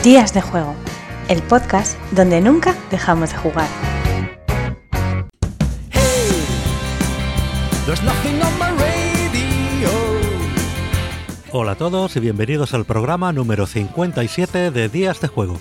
Días de Juego, el podcast donde nunca dejamos de jugar. Hey, there's nothing on my radio. Hola a todos y bienvenidos al programa número 57 de Días de Juego.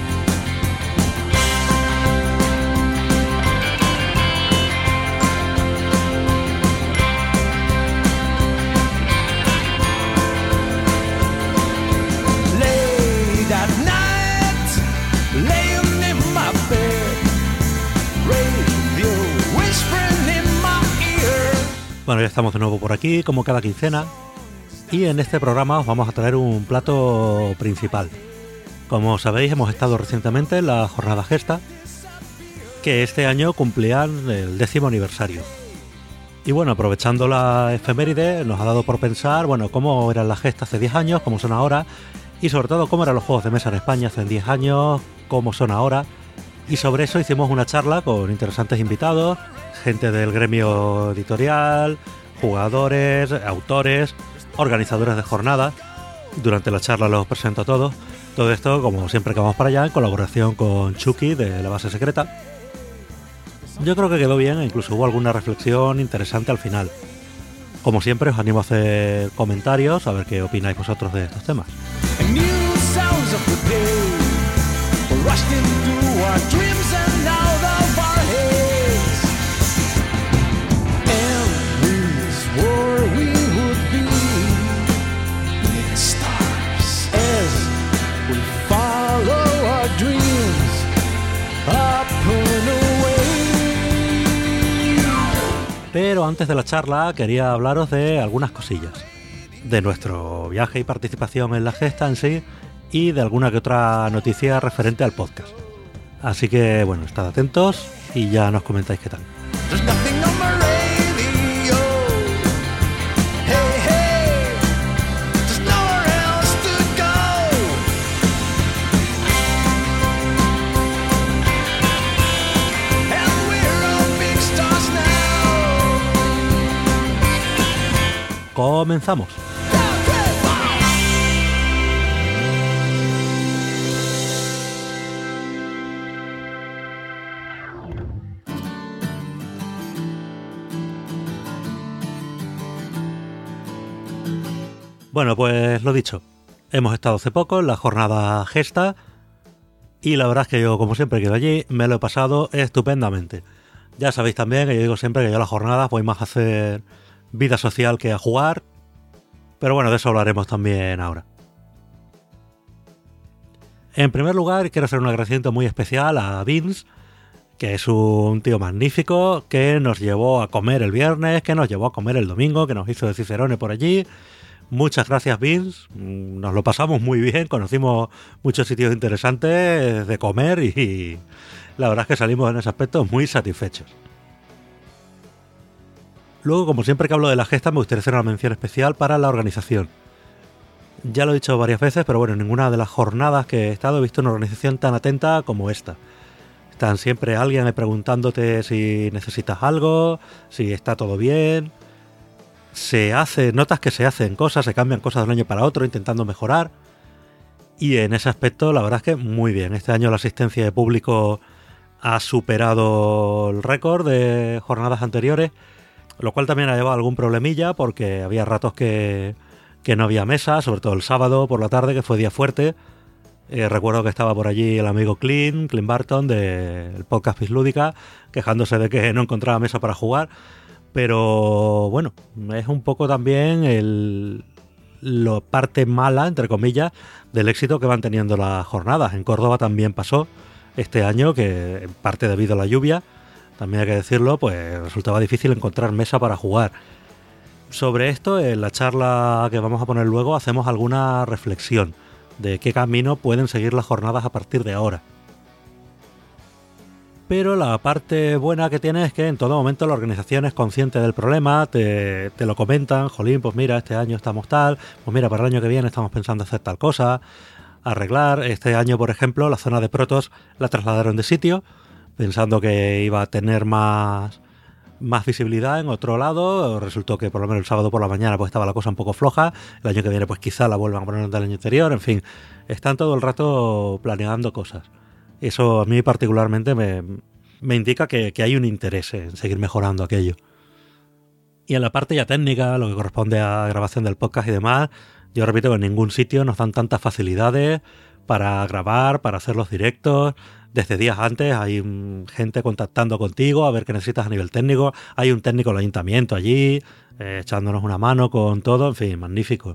Bueno, ya estamos de nuevo por aquí, como cada quincena, y en este programa os vamos a traer un plato principal. Como sabéis, hemos estado recientemente en la jornada Gesta, que este año cumplían el 10º aniversario. Y bueno, aprovechando la efeméride, nos ha dado por pensar, bueno, cómo eran las Gestas hace 10 años, cómo son ahora, y sobre todo cómo eran los juegos de mesa en España hace 10 años, cómo son ahora. Y sobre eso hicimos una charla con interesantes invitados, gente del gremio editorial, jugadores, autores, organizadores de jornadas. Durante la charla los presento a todos. Todo esto, como siempre que vamos para allá, en colaboración con Chucky de la Base Secreta. Yo creo que quedó bien e incluso hubo alguna reflexión interesante al final. Como siempre, os animo a hacer comentarios, a ver qué opináis vosotros de estos temas. Our dreams and out of our heads, and we swore we would be big stars as we follow our dreams up and away. Pero antes de la charla quería hablaros de algunas cosillas, de nuestro viaje y participación en la Gesta en sí y de alguna que otra noticia referente al podcast. Así que, bueno, estad atentos y ya nos comentáis qué tal. Comenzamos. Bueno, pues lo dicho, hemos estado hace poco en la jornada Gesta y la verdad es que yo, como siempre que voy allí, me lo he pasado estupendamente. Ya sabéis también que yo digo siempre que yo a las jornadas voy más a hacer vida social que a jugar, pero bueno, de eso hablaremos también ahora. En primer lugar, quiero hacer un agradecimiento muy especial a Vince, que es un tío magnífico, que nos llevó a comer el viernes, que nos llevó a comer el domingo, que nos hizo de Cicerone por allí. Muchas gracias, Vince, nos lo pasamos muy bien, conocimos muchos sitios interesantes de comer y la verdad es que salimos en ese aspecto muy satisfechos. Luego, como siempre que hablo de la Gesta, me gustaría hacer una mención especial para la organización. Ya lo he dicho varias veces, pero bueno, en ninguna de las jornadas que he estado he visto una organización tan atenta como esta. Están siempre alguien preguntándote si necesitas algo, si está todo bien. Notas que se hacen cosas, se cambian cosas de un año para otro intentando mejorar, y en ese aspecto la verdad es que muy bien. Este año la asistencia de público ha superado el récord de jornadas anteriores, lo cual también ha llevado algún problemilla porque había ratos que no había mesa, sobre todo el sábado por la tarde, que fue día fuerte. Recuerdo que estaba por allí el amigo Clint Barton del podcast Pislúdica quejándose de que no encontraba mesa para jugar. Pero bueno, es un poco también la parte mala, entre comillas, del éxito que van teniendo las jornadas. En Córdoba también pasó este año, que en parte debido a la lluvia, también hay que decirlo, pues resultaba difícil encontrar mesa para jugar. Sobre esto, en la charla que vamos a poner luego, hacemos alguna reflexión de qué camino pueden seguir las jornadas a partir de ahora. Pero la parte buena que tiene es que en todo momento la organización es consciente del problema, te lo comentan, jolín, pues mira, este año estamos tal, pues mira, para el año que viene estamos pensando hacer tal cosa, arreglar. Este año, por ejemplo, la zona de protos la trasladaron de sitio, pensando que iba a tener más más visibilidad en otro lado. Resultó que por lo menos el sábado por la mañana pues estaba la cosa un poco floja. El año que viene pues quizá la vuelvan a poner del año anterior. En fin, están todo el rato planeando cosas. Eso a mí particularmente me indica que hay un interés en seguir mejorando aquello. Y en la parte ya técnica, lo que corresponde a grabación del podcast y demás, yo repito que en ningún sitio nos dan tantas facilidades para grabar, para hacer los directos. Desde días antes hay gente contactando contigo a ver qué necesitas a nivel técnico. Hay un técnico del ayuntamiento allí, echándonos una mano con todo. En fin, magnífico.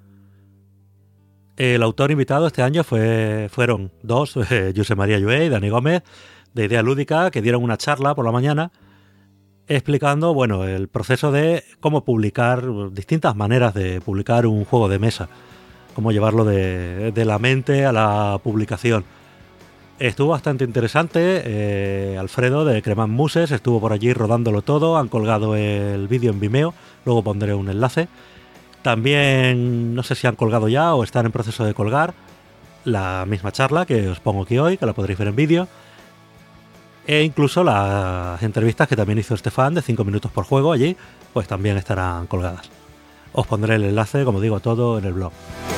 El autor invitado este año fueron dos, Josep María Llué y Dani Gómez, de Idea Lúdica, que dieron una charla por la mañana explicando, bueno, el proceso de cómo publicar, distintas maneras de publicar un juego de mesa, cómo llevarlo de la mente a la publicación. Estuvo bastante interesante. Alfredo de Cremant Muses estuvo por allí rodándolo todo. Han colgado el vídeo en Vimeo, luego pondré un enlace. También no sé si han colgado ya o están en proceso de colgar la misma charla que os pongo aquí hoy, que la podréis ver en vídeo. E incluso las entrevistas que también hizo Estefan de 5 minutos por juego allí, pues también estarán colgadas. Os pondré el enlace, como digo, todo en el blog.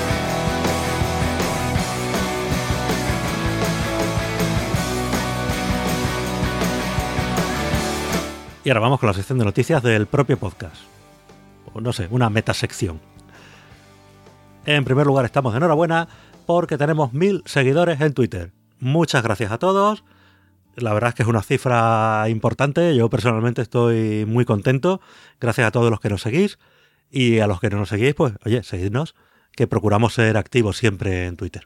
Y ahora vamos con la sección de noticias del propio podcast. O no sé, una metasección. En primer lugar, estamos de enhorabuena porque tenemos 1000 seguidores en Twitter. Muchas gracias a todos. La verdad es que es una cifra importante. Yo personalmente estoy muy contento. Gracias a todos los que nos seguís. Y a los que no nos seguís, pues, oye, seguidnos, que procuramos ser activos siempre en Twitter.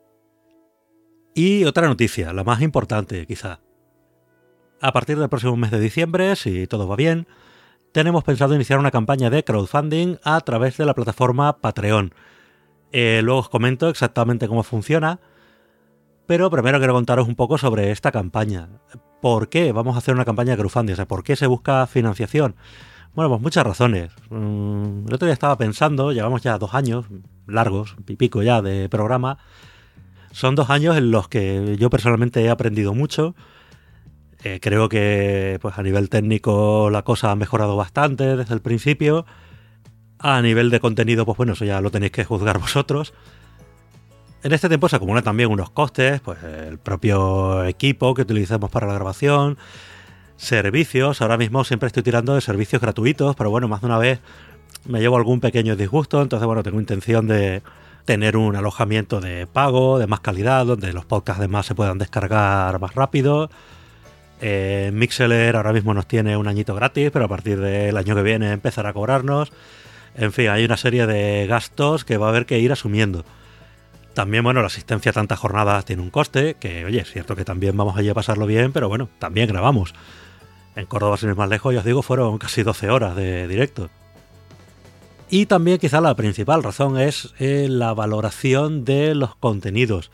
Y otra noticia, la más importante quizá. A partir del próximo mes de diciembre, si todo va bien, tenemos pensado iniciar una campaña de crowdfunding a través de la plataforma Patreon. Luego os comento exactamente cómo funciona, pero primero quiero contaros un poco sobre esta campaña. ¿Por qué vamos a hacer una campaña de crowdfunding? O sea, ¿por qué se busca financiación? Bueno, pues muchas razones. El otro día estaba pensando, llevamos ya 2 años, largos, y pico ya de programa. Son 2 años en los que yo personalmente he aprendido mucho. Creo que pues a nivel técnico la cosa ha mejorado bastante desde el principio. A nivel de contenido, pues bueno, eso ya lo tenéis que juzgar vosotros. En este tiempo se acumulan también unos costes, pues el propio equipo que utilizamos para la grabación, servicios. Ahora mismo siempre estoy tirando de servicios gratuitos, pero bueno, más de una vez me llevo algún pequeño disgusto. Entonces, bueno, tengo intención de tener un alojamiento de pago, de más calidad, donde los podcasts además se puedan descargar más rápido. Mixlr ahora mismo nos tiene un añito gratis, pero a partir del año que viene empezará a cobrarnos. En fin, hay una serie de gastos que va a haber que ir asumiendo. También, bueno, la asistencia a tantas jornadas tiene un coste, que oye, es cierto que también vamos allí a pasarlo bien, pero bueno, también grabamos. En Córdoba, sin ir más lejos, ya os digo, fueron casi 12 horas de directo. Y también quizá la principal razón es la valoración de los contenidos.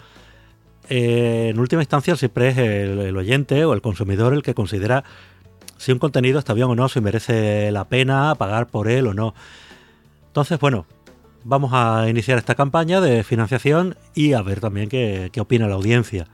En última instancia siempre es el oyente o el consumidor el que considera si un contenido está bien o no, si merece la pena pagar por él o no. Entonces, bueno, vamos a iniciar esta campaña de financiación y a ver también qué opina la audiencia.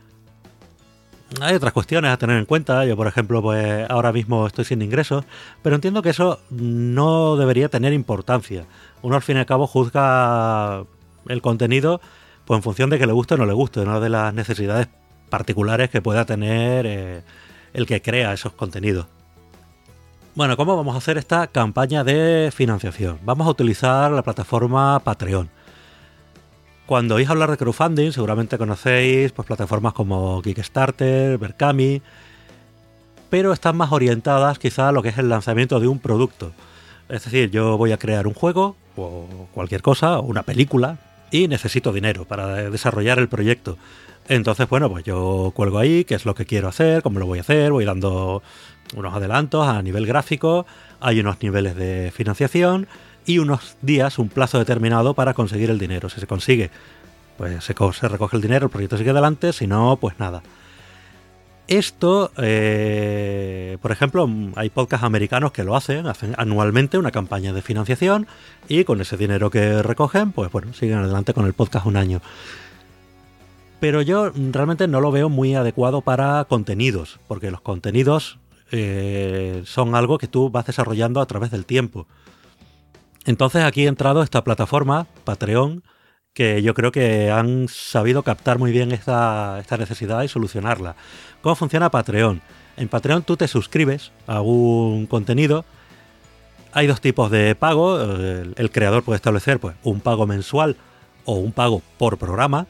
Hay otras cuestiones a tener en cuenta. Yo, por ejemplo, pues ahora mismo estoy sin ingresos, pero entiendo que eso no debería tener importancia. Uno al fin y al cabo juzga el contenido pues en función de que le guste o no le guste, no de las necesidades particulares que pueda tener el que crea esos contenidos. Bueno, ¿cómo vamos a hacer esta campaña de financiación? Vamos a utilizar la plataforma Patreon. Cuando oís hablar de crowdfunding, seguramente conocéis pues, plataformas como Kickstarter, Berkami, pero están más orientadas quizá a lo que es el lanzamiento de un producto. Es decir, yo voy a crear un juego o cualquier cosa, o una película, y necesito dinero para desarrollar el proyecto. Entonces, bueno, pues yo cuelgo ahí qué es lo que quiero hacer, cómo lo voy a hacer, voy dando unos adelantos a nivel gráfico, hay unos niveles de financiación y unos días, un plazo determinado para conseguir el dinero. Si se consigue, pues se recoge el dinero, el proyecto sigue adelante, si no, pues nada. Esto, por ejemplo, hay podcasts americanos que lo hacen anualmente una campaña de financiación y con ese dinero que recogen, pues bueno, siguen adelante con el podcast un año. Pero yo realmente no lo veo muy adecuado para contenidos, porque los contenidos son algo que tú vas desarrollando a través del tiempo. Entonces aquí ha entrado esta plataforma, Patreon, que yo creo que han sabido captar muy bien esta necesidad y solucionarla. ¿Cómo funciona Patreon? En Patreon tú te suscribes a un contenido. Hay dos tipos de pago. El creador puede establecer pues, un pago mensual o un pago por programa.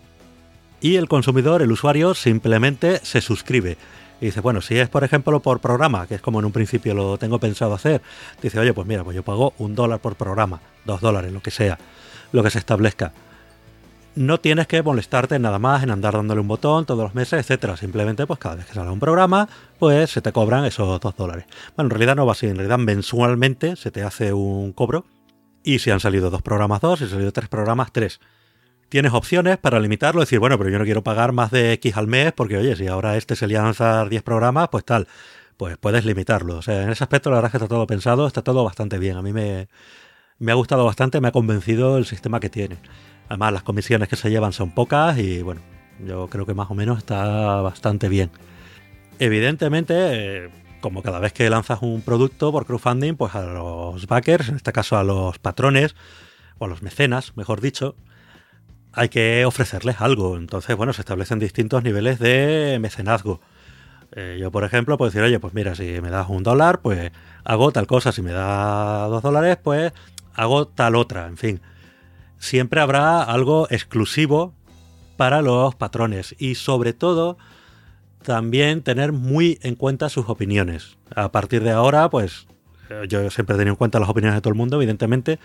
Y el consumidor, el usuario, simplemente se suscribe. Y dice, bueno, si es por ejemplo por programa, que es como en un principio lo tengo pensado hacer, dice, oye, pues mira, pues yo pago $1 por programa, $2, lo que sea, lo que se establezca. No tienes que molestarte nada más en andar dándole un botón todos los meses, etcétera. Simplemente, pues cada vez que salga un programa, pues se te cobran esos $2. Bueno, en realidad no va así. En realidad mensualmente se te hace un cobro. Y si han salido 2 programas, 2. Si han salido 3 programas, 3. Tienes opciones para limitarlo. Decir, bueno, pero yo no quiero pagar más de X al mes porque, oye, si ahora se le lanzar 10 programas, pues tal. Pues puedes limitarlo. O sea, en ese aspecto la verdad es que está todo pensado, está todo bastante bien. A mí me ha gustado bastante, me ha convencido el sistema que tiene. Además, las comisiones que se llevan son pocas y, bueno, yo creo que más o menos está bastante bien. Evidentemente, como cada vez que lanzas un producto por crowdfunding, pues a los backers, en este caso a los patrones, o a los mecenas, mejor dicho, hay que ofrecerles algo. Entonces, bueno, se establecen distintos niveles de mecenazgo. Yo, por ejemplo, puedo decir, oye, pues mira, si me das $1, pues hago tal cosa. Si me das $2, pues hago tal otra, en fin. Siempre habrá algo exclusivo para los patrones y sobre todo también tener muy en cuenta sus opiniones. A partir de ahora, pues yo siempre he tenido en cuenta las opiniones de todo el mundo, evidentemente,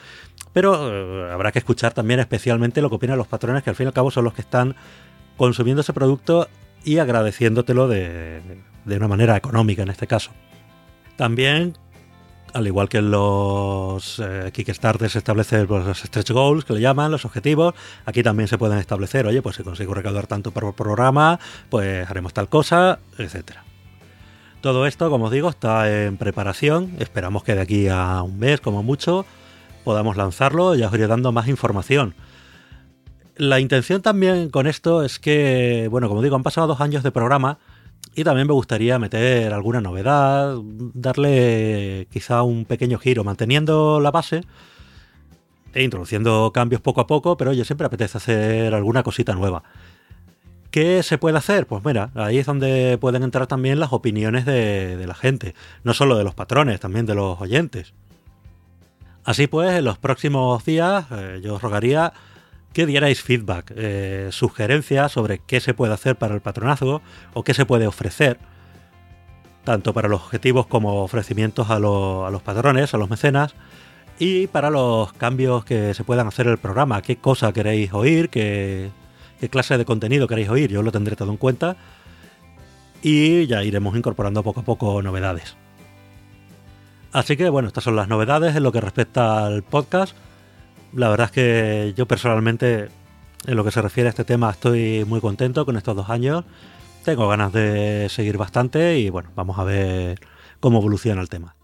pero habrá que escuchar también especialmente lo que opinan los patrones, que al fin y al cabo son los que están consumiendo ese producto y agradeciéndotelo de una manera económica en este caso. También, al igual que en los Kickstarter se establecen los stretch goals, que le llaman, los objetivos, aquí también se pueden establecer, oye, pues si consigo recaudar tanto por programa, pues haremos tal cosa, etcétera. Todo esto, como os digo, está en preparación. Esperamos que de aquí a un mes, como mucho, podamos lanzarlo. Ya os iré dando más información. La intención también con esto es que, bueno, como digo, han pasado 2 años de programa y también me gustaría meter alguna novedad, darle quizá un pequeño giro, manteniendo la base e introduciendo cambios poco a poco, pero oye, siempre apetece hacer alguna cosita nueva. ¿Qué se puede hacer? Pues mira, ahí es donde pueden entrar también las opiniones de la gente, no solo de los patrones, también de los oyentes. Así pues, en los próximos días yo os rogaría que dierais feedback, sugerencias sobre qué se puede hacer para el patronazgo o qué se puede ofrecer, tanto para los objetivos como ofrecimientos a los patrones, a los mecenas, y para los cambios que se puedan hacer en el programa, qué cosa queréis oír, qué clase de contenido queréis oír, yo lo tendré todo en cuenta y ya iremos incorporando poco a poco novedades. Así que bueno, estas son las novedades en lo que respecta al podcast. La verdad es que yo personalmente, en lo que se refiere a este tema, estoy muy contento con estos 2 años. Tengo ganas de seguir bastante y bueno, vamos a ver cómo evoluciona el tema.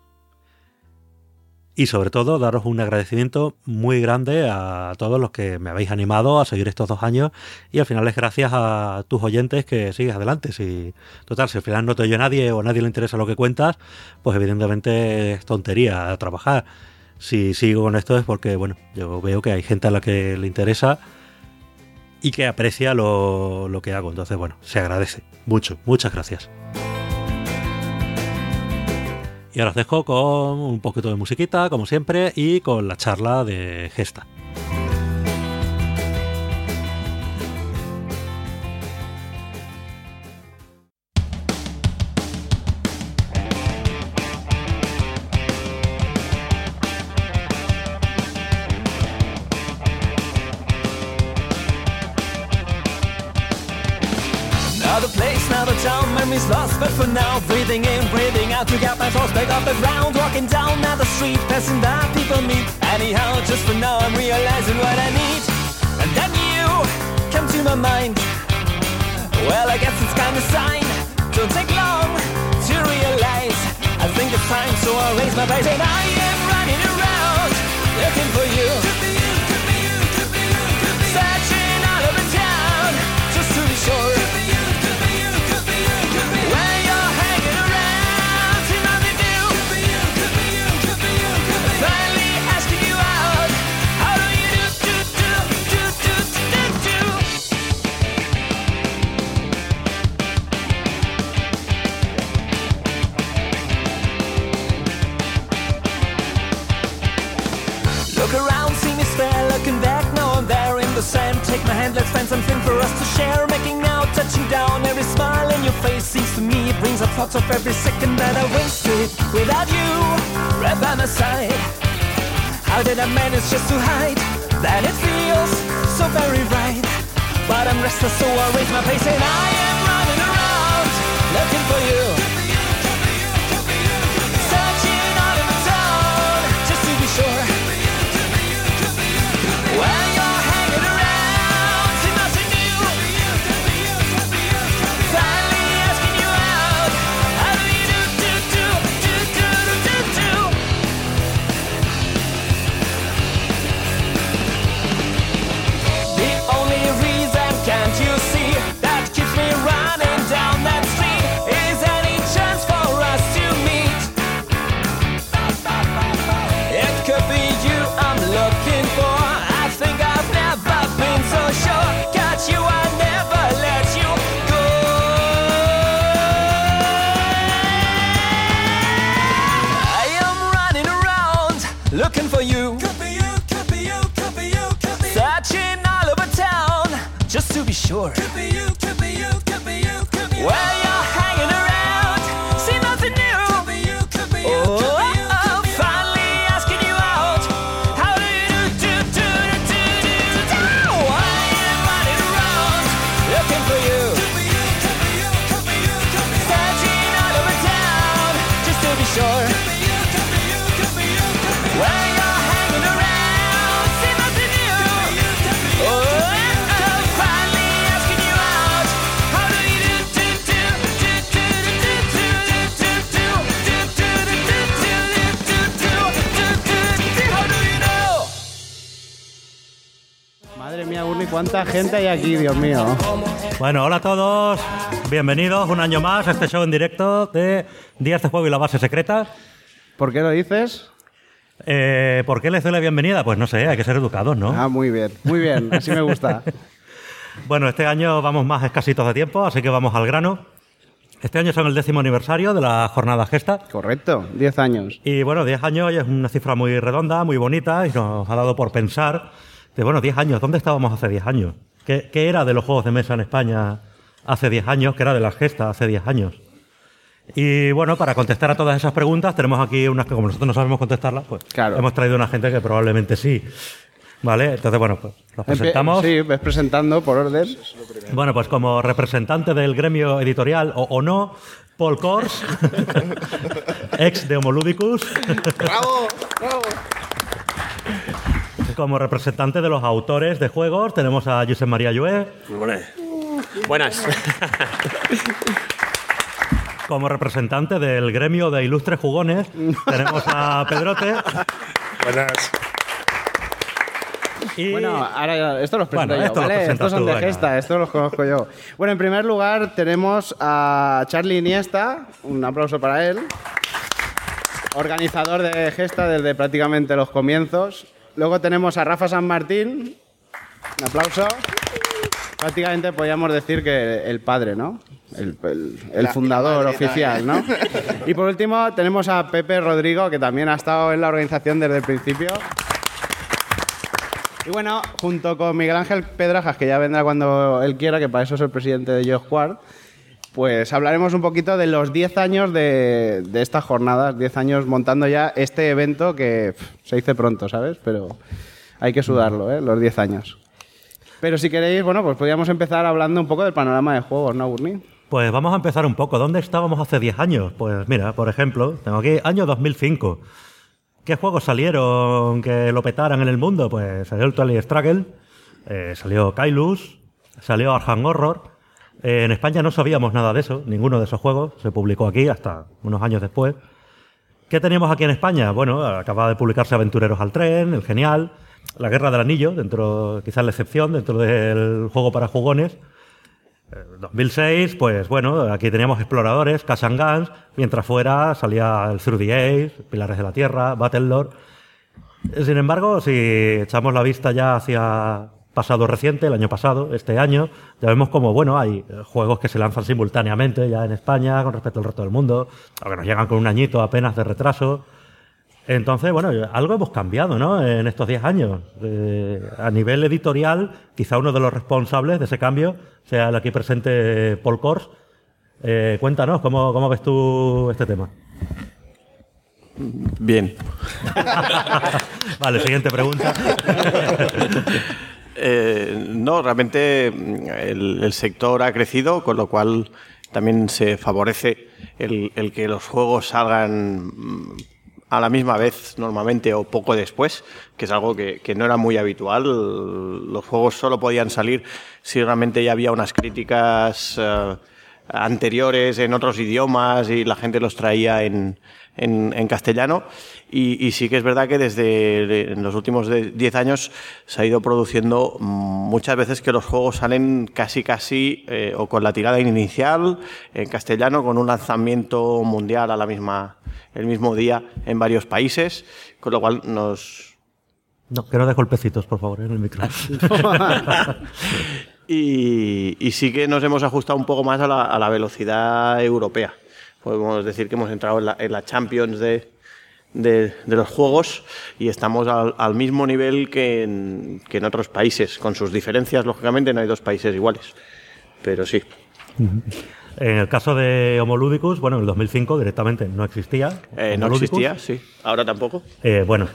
Y sobre todo, daros un agradecimiento muy grande a todos los que me habéis animado a seguir estos 2 años y al final es gracias a tus oyentes que sigues adelante. Si al final no te oye nadie o a nadie le interesa lo que cuentas, pues evidentemente es tontería trabajar. Si sigo con esto es porque, bueno, yo veo que hay gente a la que le interesa y que aprecia lo que hago. Entonces, bueno, se agradece mucho. Muchas gracias. Y ahora os dejo con un poquito de musiquita, como siempre, y con la charla de Gesta. Now the place, now the town, memories lost, but for now, breathing in, breathing out, to get my thoughts back up the ground, walking down the street, passing by people meet. Anyhow, just for now, I'm realizing what I need, and then you come to my mind. Well, I guess it's kind of sign. Don't take long to realize. I think it's time, so I'll raise my voice and I am running around looking for you. Could be you, could be you, could be you, could be you. Searching all over town just to be sure. Could be you, could be you, could be you, could be you. When you're hanging around. my hand, let's find something for us to share. Making out, touching down, every smile in your face seems to me it brings up thoughts of every second that I wasted without you right by my side. How did I manage just to hide that it feels so very right? But I'm restless, so I raise my pace and I am running around looking for you. Searching all over town just to be sure. When you're hanging around, see nothing new. Finally asking you out, how do you do? The only reason, can't you see, that keeps me running down that street is any chance for us to meet. It could be you I'm looking for. I think I've never been so sure. Got you, I never let you go. I am running around looking for you. Could be you, could be you, could be you, could be you. Searching all over town just to be sure. Could be you, could be you, could be you, could be you. Where you're hanging around, see nothing new. Could be you, could be you, could be you, could be you. Finally asking you out, how do you do? I am running around looking for you. Could be you, could be you, could be you, could be you. Searching all over town just to be sure. Could be you, could be you, could be you, could be you. Where you're hanging around, see nothing new. Could be you, could be you, could be you. Finally asking you out, how do you how do you know? Madre mía, Gurney, cuánta gente hay aquí, Dios mío. Bueno, hola a todos, bienvenidos un año más a este show en directo de Días de Juego y la Base Secreta. ¿Por qué lo dices? ¿Por qué les doy la bienvenida? Pues no sé, hay que ser educados, ¿no? Ah, muy bien, así me gusta. Bueno, este año vamos más escasitos de tiempo, así que vamos al grano. Este año son el 10º aniversario de la jornada Gesta. Correcto, 10 años. Y bueno, 10 años es una cifra muy redonda, muy bonita, y nos ha dado por pensar de, bueno, 10 años, ¿dónde estábamos hace 10 años? ¿Qué era de los juegos de mesa en España hace 10 años? ¿Qué era de la Gesta hace 10 años? Y bueno, para contestar a todas esas preguntas, tenemos aquí unas que, como nosotros no sabemos contestarlas, pues claro, hemos traído una gente que probablemente sí. ¿Vale? Entonces, bueno, pues los presentamos. Sí, ves presentando por orden. Bueno, pues como representante del gremio editorial, o no, Paul Kors, ex de Homoludicus. ¡Bravo! ¡Bravo! Como representante de los autores de juegos, tenemos a Josep María Llué. Buenas. Como representante del gremio de ilustres jugones, tenemos a Pedrote. Buenas. Y... Bueno, ahora esto los presento Bueno, yo, esto los ¿vale? presentas Estos son tú, de venga. Gesta, estos los conozco yo. Bueno, en primer lugar tenemos a Charlie Iniesta, un aplauso para él. Organizador de Gesta desde prácticamente los comienzos. Luego tenemos a Rafa San Martín, un aplauso. Prácticamente podríamos decir que el padre, ¿no? El fundador oficial, ¿no? Y por último tenemos a Pepe Rodrigo, que también ha estado en la organización desde el principio. Y bueno, junto con Miguel Ángel Pedrajas, que ya vendrá cuando él quiera, que para eso es el presidente de GeoSquad, pues hablaremos un poquito de los 10 años de estas jornadas, 10 años montando ya este evento que se dice pronto, ¿sabes? Pero hay que sudarlo, ¿eh? Los 10 años. Pero si queréis, bueno, pues podríamos empezar hablando un poco del panorama de juegos, ¿no, Gurney? Pues vamos a empezar un poco. ¿Dónde estábamos hace 10 años? Pues mira, por ejemplo, tengo aquí año 2005. ¿Qué juegos salieron que lo petaran en el mundo? Pues salió el Twilight Struggle, salió Kailus, salió Arkham Horror. En España no sabíamos nada de eso, ninguno de esos juegos se publicó aquí hasta unos años después. ¿Qué teníamos aquí en España? Bueno, acababa de publicarse Aventureros al Tren, El Genial, La Guerra del Anillo, dentro, quizás la excepción, dentro del juego para jugones. 2006, pues bueno, aquí teníamos Exploradores, Cash and Guns, mientras fuera salía el Through the Age, Pilares de la Tierra, Battlelord. Sin embargo, si echamos la vista ya hacia pasado reciente, el año pasado, este año, ya vemos como, bueno, hay juegos que se lanzan simultáneamente ya en España con respecto al resto del mundo, aunque nos llegan con un añito apenas de retraso. Entonces, bueno, algo hemos cambiado, ¿no? En estos 10 años. A nivel editorial, quizá uno de los responsables de ese cambio sea el aquí presente Paul Kors. Cuéntanos, ¿cómo ves tú este tema? Bien. Vale, siguiente pregunta. No, realmente el sector ha crecido, con lo cual también se favorece el que los juegos salgan a la misma vez normalmente o poco después, que es algo que no era muy habitual. Los juegos solo podían salir si realmente ya había unas críticas anteriores en otros idiomas y la gente los traía en castellano. Y sí que es verdad que desde en los últimos 10 años se ha ido produciendo muchas veces que los juegos salen casi o con la tirada inicial en castellano, con un lanzamiento mundial el mismo día en varios países, con lo cual nos... No, que no des golpecitos, por favor, en el micro. Y sí que nos hemos ajustado un poco más a la velocidad europea. Podemos decir que hemos entrado en la Champions de los juegos y estamos al mismo nivel que en otros países, con sus diferencias. Lógicamente no hay dos países iguales, pero sí. En el caso de Homoludicus, bueno, en el 2005 directamente no existía. No existía, sí. Ahora tampoco. Bueno.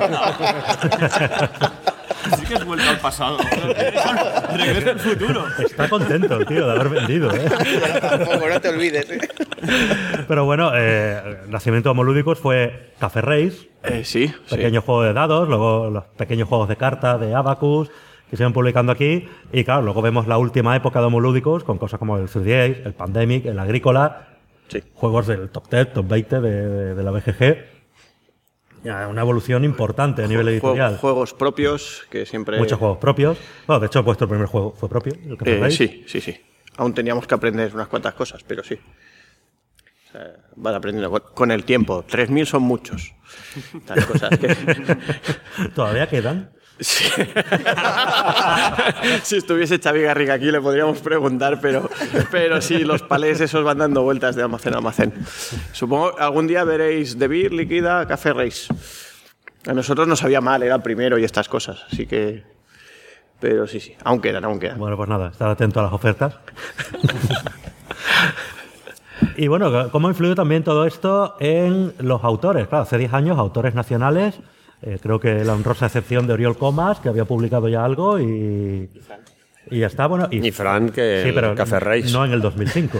Sí que has vuelto al pasado. Regreso al futuro. Está contento, tío, de haber vendido. Tampoco, no te olvides. Pero bueno, el nacimiento de Homoludicus fue Café Race. Sí. Pequeño juego de dados, luego los pequeños juegos de cartas de Abacus, que se van publicando aquí. Y claro, luego vemos la última época de Homoludicus con cosas como el 3D, el Pandemic, el Agrícola. Sí. Juegos del top 10, top 20 de la BGG. Ya, una evolución importante a nivel editorial. Juegos propios, que siempre... Muchos juegos propios. Bueno, de hecho, vuestro primer juego fue propio, el Café Race. Sí. Aún teníamos que aprender unas cuantas cosas, pero sí. O sea, van aprendiendo con el tiempo. 3.000 son muchos. Estas cosas que... ¿Todavía quedan? Sí. Si estuviese Xavi Garriga aquí le podríamos preguntar, pero sí, los palés esos van dando vueltas de almacén a almacén. Supongo que algún día veréis De Beer, Liquida, Café Race. A nosotros nos sabía mal, era el primero y estas cosas, así que... Pero sí, aún quedan. Bueno, pues nada, estar atento a las ofertas. Y bueno, ¿cómo ha influido también todo esto en los autores? Claro, hace 10 años, autores nacionales... creo que la honrosa excepción de Oriol Comas, que había publicado ya algo y ya está. Bueno, y Fran, que sí, pero Café Race. No en el 2005.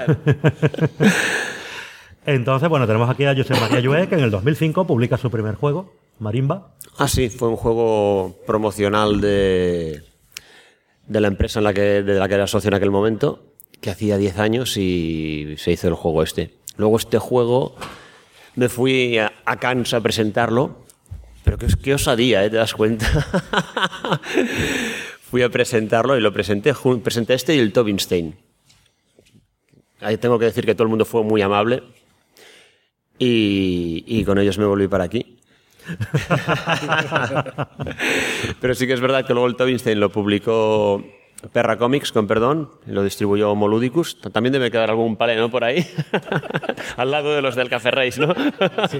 Entonces, bueno, tenemos aquí a Josep María Llué, que en el 2005 publica su primer juego, Marimba. Ah, sí, fue un juego promocional de la empresa de la que era socio en aquel momento, que hacía 10 años y se hizo el juego este. Luego este juego me fui a Cannes a presentarlo. Pero qué osadía, ¿te das cuenta? Fui a presentarlo y lo presenté este y el Tobinstein. Ahí tengo que decir que todo el mundo fue muy amable y con ellos me volví para aquí. Pero sí que es verdad que luego el Tobinstein lo publicó Perra Comics, con perdón, lo distribuyó Homoludicus. También debe quedar algún palé, ¿no? Por ahí. Al lado de los del Café Race, ¿no? Sí.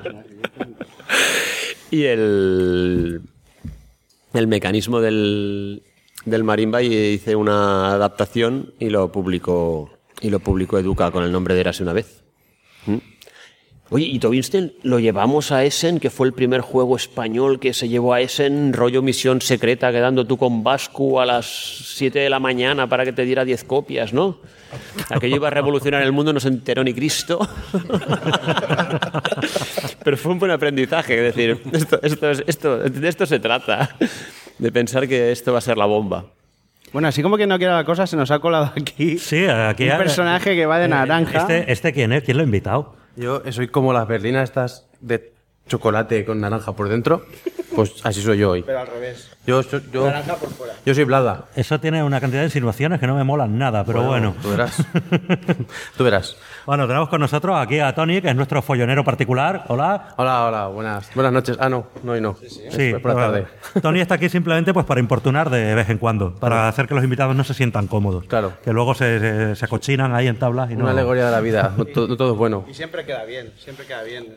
Y el mecanismo del Marimba, y hice una adaptación y lo publicó Educa con el nombre de Érase una vez. Oye, y Tobinstein lo llevamos a Essen, que fue el primer juego español que se llevó a Essen, rollo misión secreta, quedando tú con Vascu a las 7 de la mañana para que te diera 10 copias, ¿no? Aquello iba a revolucionar el mundo, no se enteró ni Cristo. Pero fue un buen aprendizaje, es decir, de esto se trata, de pensar que esto va a ser la bomba. Bueno, así como que no quiera la cosa, se nos ha colado aquí, sí, aquí un personaje que va de naranja. ¿Este quién es? ¿Quién lo ha invitado? Yo soy como las berlinas estas de chocolate con naranja por dentro. Pues así soy yo hoy. Pero al revés. Yo Naranja por fuera. Yo soy Blada. Eso tiene una cantidad de insinuaciones que no me molan nada, pero bueno. Tú verás. Tú verás. Bueno, tenemos con nosotros aquí a Tony, que es nuestro follonero particular. Hola. Hola, buenas noches. Ah, no, hoy no. Sí, por la tarde. Tony está aquí simplemente pues para importunar de vez en cuando, para hacer que los invitados no se sientan cómodos. Claro. Que luego se acochinan ahí en tablas y no... Una alegoría de la vida, no todo es bueno. Y siempre queda bien,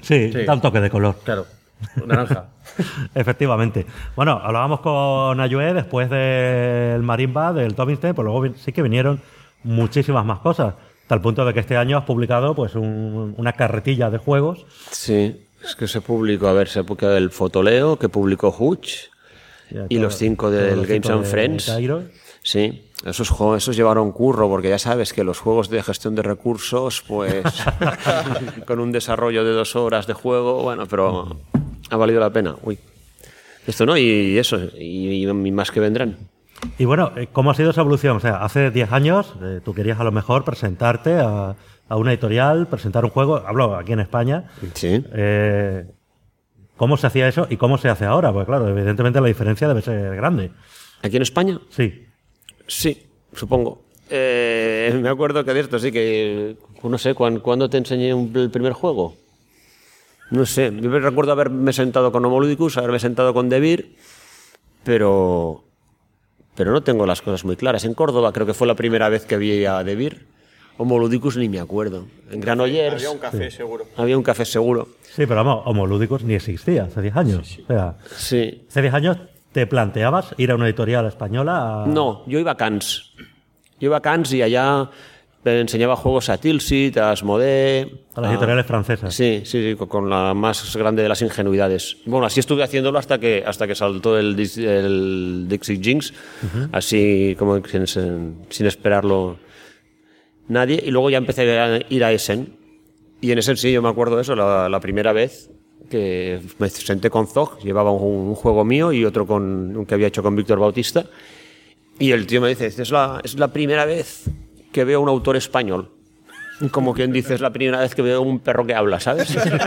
Sí, Sí. da un toque de color. Claro, naranja. Efectivamente. Bueno, hablábamos con Ayue después del Marimba, del Tominstein, pues luego sí que vinieron muchísimas más cosas. Hasta el punto de que este año has publicado pues una carretilla de juegos. Sí, es que se publicó el Fotoleo, que publicó Hutch, y los 5 del Games and Friends. Cairo. Sí, esos llevaron curro, porque ya sabes que los juegos de gestión de recursos, pues con un desarrollo de 2 horas de juego, bueno, pero ha valido la pena. Uy. Esto no, y eso, y más que vendrán. Y bueno, ¿cómo ha sido esa evolución? O sea, hace 10 años tú querías a lo mejor presentarte a una editorial, presentar un juego, hablo aquí en España. Sí. ¿Cómo se hacía eso y cómo se hace ahora? Pues claro, evidentemente la diferencia debe ser grande. ¿Aquí en España? Sí. Sí, supongo. Me acuerdo que de esto sí que... No sé, ¿cuándo te enseñé el primer juego? No sé, yo me recuerdo haberme sentado con Homoludicus, haberme sentado con Devir, pero no tengo las cosas muy claras. En Córdoba creo que fue la primera vez que vi a Devir. Homoludicus ni me acuerdo. En Granollers... Había un café, seguro. Había un café seguro. Sí, pero vamos, Homolúdicos ni existía hace 10 años. Sí. O sea, Sí. hace 10 años te planteabas ir a una editorial española. No, yo iba a Cannes. Y allá enseñaba juegos a Tilsit, a Asmodee... A las editoriales francesas. Sí, con la más grande de las ingenuidades. Bueno, así estuve haciéndolo hasta que saltó el Dixie Jinx, así como sin esperarlo nadie. Y luego ya empecé a ir a Essen. Y en Essen sí, yo me acuerdo de eso, la primera vez que me senté con Zog, llevaba un juego mío y otro que había hecho con Víctor Bautista. Y el tío me dice, es la primera vez que veo un autor español. Como quien dice, es la primera vez que veo un perro que habla, ¿sabes?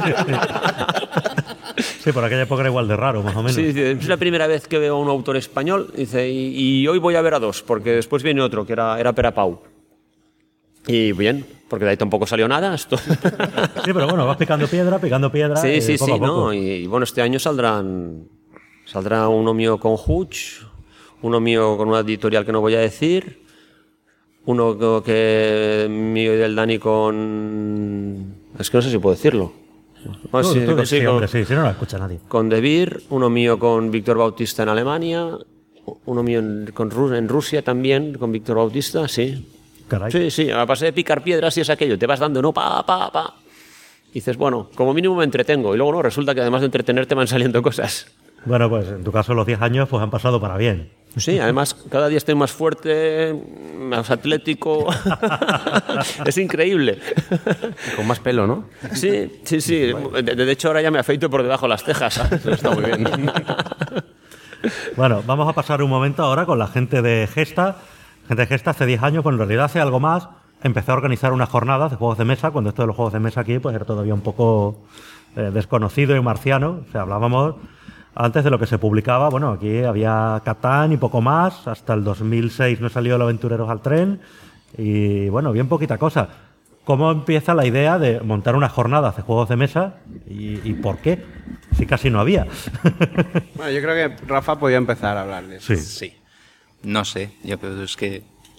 Sí, por aquella época era igual de raro, más o menos. Sí, dice, es la primera vez que veo a un autor español. Dice, y hoy voy a ver a 2, porque después viene otro, que era Perapau. Y bien, porque de ahí tampoco salió nada. Esto. Sí, pero bueno, vas picando piedra. Sí, poco a poco. ¿no? Y bueno, este año saldrá uno mío con Hutch, uno mío con una editorial que no voy a decir, uno que mío y del Dani con... Es que no sé si puedo decirlo. Tú, sí, hombre, sí, si no lo escucha nadie. Con Devir, uno mío con Víctor Bautista en Alemania, uno mío en Rusia también, con Víctor Bautista, sí. Caray. Sí, a base de picar piedras y es aquello, te vas dando, ¿no? Pa. Y dices, bueno, como mínimo me entretengo. Y luego no, resulta que además de entretenerte van saliendo cosas. Bueno, pues en tu caso los 10 años pues han pasado para bien. Sí, además cada día estoy más fuerte, más atlético. Es increíble. Con más pelo, ¿no? Sí. De hecho ahora ya me afeito por debajo de las cejas. Eso está muy bien. Bueno, vamos a pasar un momento ahora con la gente de Gesta. Gente de Gesta hace 10 años, pues en realidad hace algo más. Empezó a organizar unas jornadas de juegos de mesa, cuando esto de los juegos de mesa aquí pues era todavía un poco desconocido y marciano. O sea, hablábamos antes de lo que se publicaba. Bueno, aquí había Catán y poco más. Hasta el 2006 no salió los Aventureros al tren. Y bueno, bien poquita cosa. ¿Cómo empieza la idea de montar unas jornadas de juegos de mesa? ¿Y por qué? Si casi no había. Bueno, yo creo que Rafa podía empezar a hablar de eso. Sí. No sé, yo creo que es que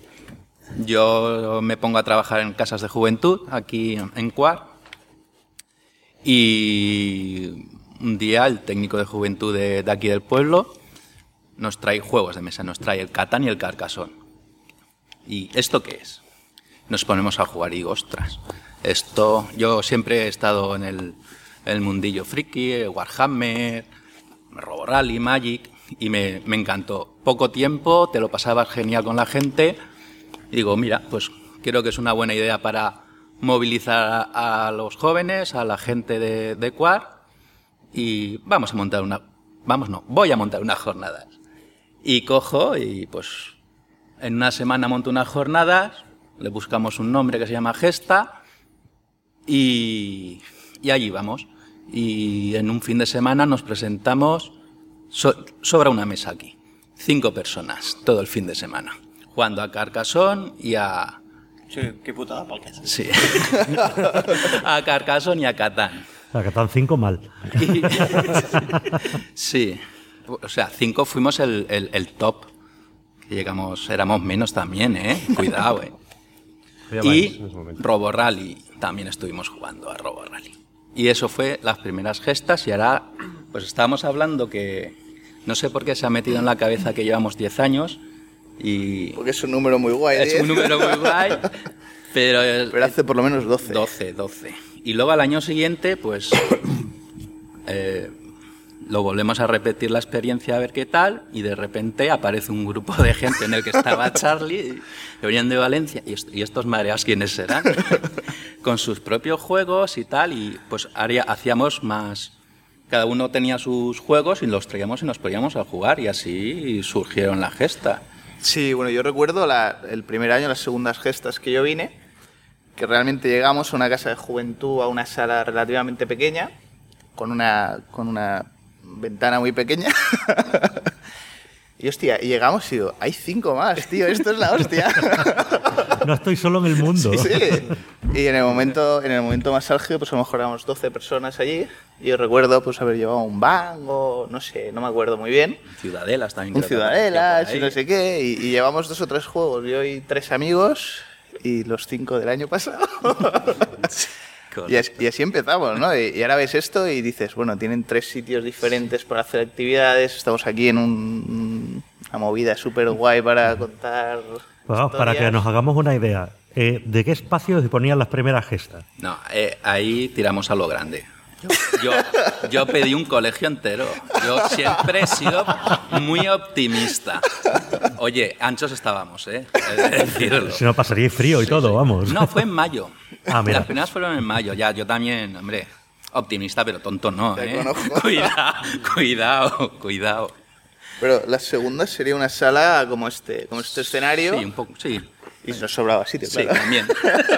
yo me pongo a trabajar en casas de juventud aquí en Cuar y un día el técnico de juventud de aquí del pueblo nos trae juegos de mesa, nos trae el Catán y el Carcassonne. ¿Y esto qué es? Nos ponemos a jugar y ostras, esto, yo siempre he estado en el mundillo friki, Warhammer, Robo Rally, Magic, y me encantó. Poco tiempo, te lo pasabas genial con la gente. Y digo, mira, pues creo que es una buena idea para movilizar a los jóvenes, a la gente de Cuar, y voy a montar unas jornadas. Y cojo y pues en una semana monto unas jornadas, le buscamos un nombre que se llama Gesta, y allí vamos. Y en un fin de semana nos presentamos. Sobra una mesa aquí, 5 personas, todo el fin de semana, jugando a Carcassonne y a... Sí, qué putada palca. Sí, a Carcassonne y a Catán. O sea, Catán 5 mal. Sí, o sea, 5 fuimos el top, que llegamos, éramos menos también, Cuidado, Y Robo Rally, también estuvimos jugando a Robo Rally. Y eso fue las primeras gestas y ahora pues estábamos hablando que no sé por qué se ha metido en la cabeza que llevamos 10 años y... Porque es un número muy guay. Es un número muy guay, pero hace por lo menos 12. 12. Y luego al año siguiente pues lo volvemos a repetir la experiencia a ver qué tal y de repente aparece un grupo de gente en el que estaba Charlie, que venían de Valencia, y estos mareados ¿quiénes serán? Con sus propios juegos y tal, y pues hacíamos más... Cada uno tenía sus juegos y los traíamos y nos poníamos a jugar y así surgieron la gesta. Sí, bueno, yo recuerdo el primer año, las segundas gestas que yo vine, que realmente llegamos a una casa de juventud, a una sala relativamente pequeña, con una ventana muy pequeña. Y hostia, y llegamos y digo, hay 5 más, tío, esto es la hostia. No estoy solo en el mundo. Sí. Y en el momento más álgido, pues a lo mejor éramos 12 personas allí. Y yo recuerdo pues haber llevado un Bang o no sé, no me acuerdo muy bien. Ciudadelas también. Un Ciudadelas y no sé qué. Y llevamos 2 o 3 juegos. Yo y 3 amigos y los 5 del año pasado. Y así empezamos, ¿no? Y ahora ves esto y dices, bueno, tienen 3 sitios diferentes para hacer actividades, estamos aquí en una movida súper guay para contar Bueno, para que nos hagamos una idea, ¿de qué espacio disponían las primeras gestas? No, ahí tiramos a lo grande. Yo pedí un colegio entero. Yo siempre he sido muy optimista. Oye, anchos estábamos, he de decirlo. Si no, pasaría frío y todo, vamos. No, fue en mayo. Ah, mira. Las primeras fueron en mayo. Ya, yo también, hombre, optimista, pero tonto no, Te conozco. Cuidado. Pero la segunda sería una sala como este escenario. Sí, un poco, sí. Y nos sobraba sitio, claro. Sí, también.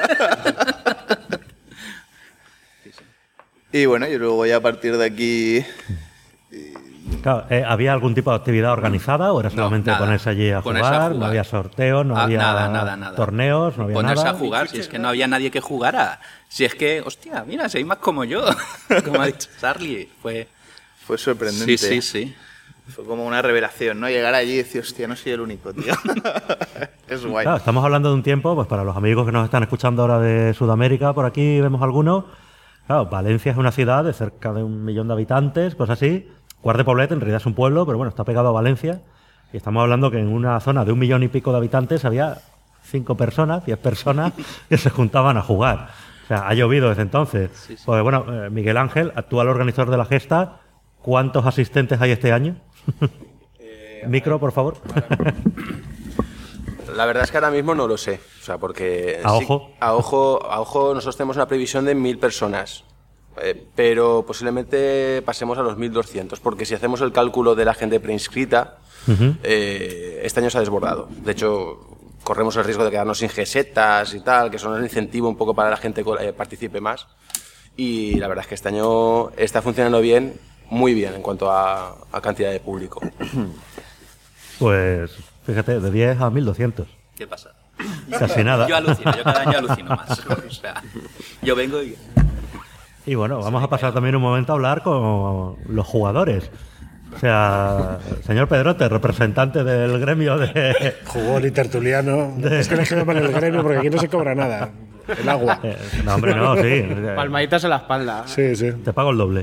Y bueno, y luego ya a partir de aquí... Claro, ¿había algún tipo de actividad organizada o era solamente nada. ponerse allí a jugar? No había sorteos, no había nada. torneos, no había Ponerse nada. a jugar, si es que no había nadie que jugara. Si es que, hostia, mira, si hay más como yo. Como ha dicho Charlie. Fue sorprendente. Sí. Fue como una revelación, ¿no? Llegar allí y decir, hostia, no soy el único, tío. Es guay. Claro, estamos hablando de un tiempo, pues para los amigos que nos están escuchando ahora de Sudamérica, por aquí vemos algunos. Claro, Valencia es una ciudad de cerca de 1 millón de habitantes, cosas así. Cuart de Poblet en realidad es un pueblo, pero bueno, está pegado a Valencia. Y estamos hablando que en una zona de 1 millón y pico de habitantes había 5 personas, 10 personas que se juntaban a jugar. O sea, ha llovido desde entonces. Sí. Pues bueno, Miguel Ángel, actual organizador de la gesta, ¿cuántos asistentes hay este año? Micro, por favor. La verdad es que ahora mismo no lo sé. O sea, porque... A ojo. A ojo nosotros tenemos una previsión de 1.000 personas. Pero posiblemente pasemos a los 1.200, porque si hacemos el cálculo de la gente preinscrita, este año se ha desbordado. De hecho, corremos el riesgo de quedarnos sin gesetas y tal, que son un incentivo un poco para que la gente participe más. Y la verdad es que este año está funcionando bien, muy bien en cuanto a cantidad de público. Pues fíjate, de 10 a 1.200. ¿Qué pasa? Casi nada. Yo cada año alucino más. O sea, yo vengo y... Y bueno, vamos a pasar también un momento a hablar con los jugadores. O sea, señor Pedrote, representante del gremio de... Jugón y tertuliano. Es que no es que me vale el gremio porque aquí no se cobra nada. El agua. No, hombre, no, sí. Palmaditas en la espalda. Sí. Te pago el doble.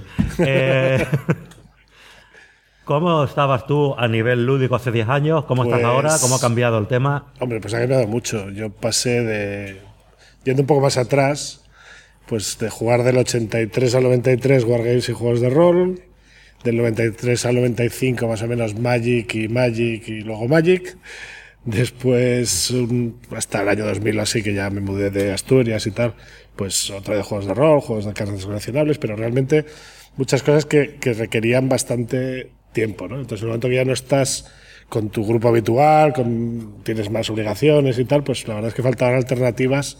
¿Cómo estabas tú a nivel lúdico hace 10 años? ¿Cómo estás ahora? ¿Cómo ha cambiado el tema? Hombre, pues ha cambiado mucho. Yo pasé de... Yendo un poco más atrás... Pues de jugar del 83 al 93 Wargames y juegos de rol, del 93 al 95 más o menos Magic y luego Magic. Después, hasta el año 2000 así, que ya me mudé de Asturias y tal, pues otra vez juegos de rol, juegos de cartas coleccionables, pero realmente muchas cosas que requerían bastante tiempo, ¿no? Entonces, en el momento que ya no estás con tu grupo habitual, tienes más obligaciones y tal, pues la verdad es que faltaban alternativas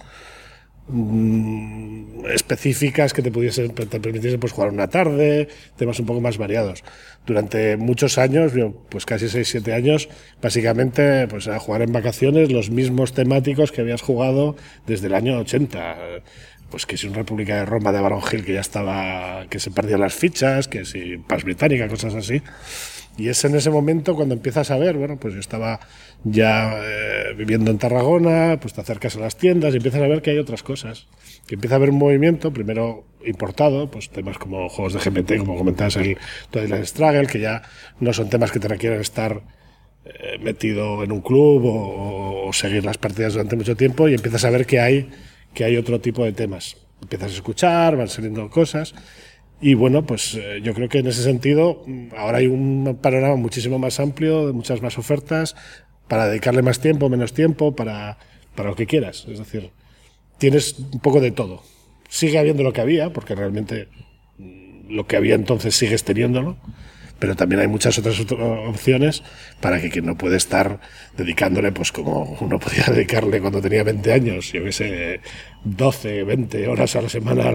específicas que te permitiesen pues jugar una tarde, temas un poco más variados. Durante muchos años, pues casi 6-7 años, básicamente pues a jugar en vacaciones los mismos temáticos que habías jugado desde el año 80. Pues que si un República de Roma de Baron Hill que ya estaba, que se perdían las fichas, que si Pax Británica, cosas así. Y es en ese momento cuando empiezas a ver, bueno, pues yo estaba ya viviendo en Tarragona, pues te acercas a las tiendas y empiezas a ver que hay otras cosas. Que empieza a haber un movimiento, primero importado, pues temas como juegos de GPT, como comentabas, el Twilight Struggle, que ya no son temas que te requieren estar metido en un club o seguir las partidas durante mucho tiempo, y empiezas a ver que hay otro tipo de temas. Empiezas a escuchar, van saliendo cosas. Y bueno, pues yo creo que en ese sentido ahora hay un panorama muchísimo más amplio, de muchas más ofertas, para dedicarle más tiempo, menos tiempo, para lo que quieras. Es decir, tienes un poco de todo. Sigue habiendo lo que había, porque realmente lo que había entonces sigues teniéndolo, pero también hay muchas otras opciones para que quien no puede estar dedicándole, pues como uno podía dedicarle cuando tenía 20 años, yo qué sé, 12, 20 horas a la semana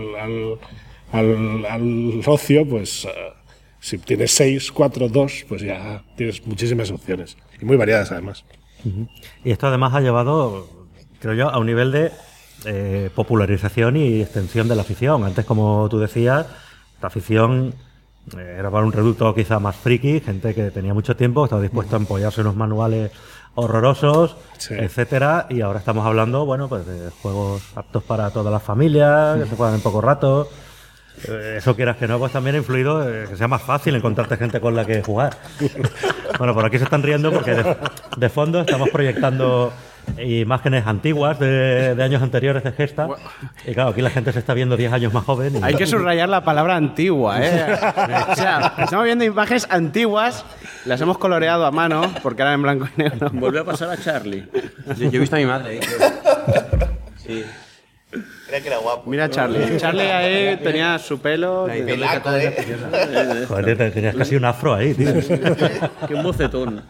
al ocio, pues si tienes 6, 4, 2, pues ya tienes muchísimas opciones y muy variadas además. Y esto además ha llevado, creo yo, a un nivel de popularización y extensión de la afición. Antes, como tú decías, la afición era para un reducto quizá más friki, gente que tenía mucho tiempo, estaba dispuesto a empollarse unos manuales horrorosos, sí, etcétera, y ahora estamos hablando, bueno, pues de juegos aptos para todas las familias, que se juegan en poco rato. Eso, quieras que no, pues también ha influido que sea más fácil encontrarte gente con la que jugar. Bueno, por aquí se están riendo porque de fondo estamos proyectando imágenes antiguas de años anteriores de Gesta. Y claro, aquí la gente se está viendo 10 años más joven. Y... Hay que subrayar la palabra antigua, ¿eh? O sea, estamos viendo imágenes antiguas, las hemos coloreado a mano porque eran en blanco y negro. Vuelve a pasar a Charlie. Yo he visto a mi madre. Sí. Mira que era guapo. Mira Charlie. Charlie ahí tenía su pelo. Pelaco, Joder, tenías casi un afro ahí, tío. Qué mocetón.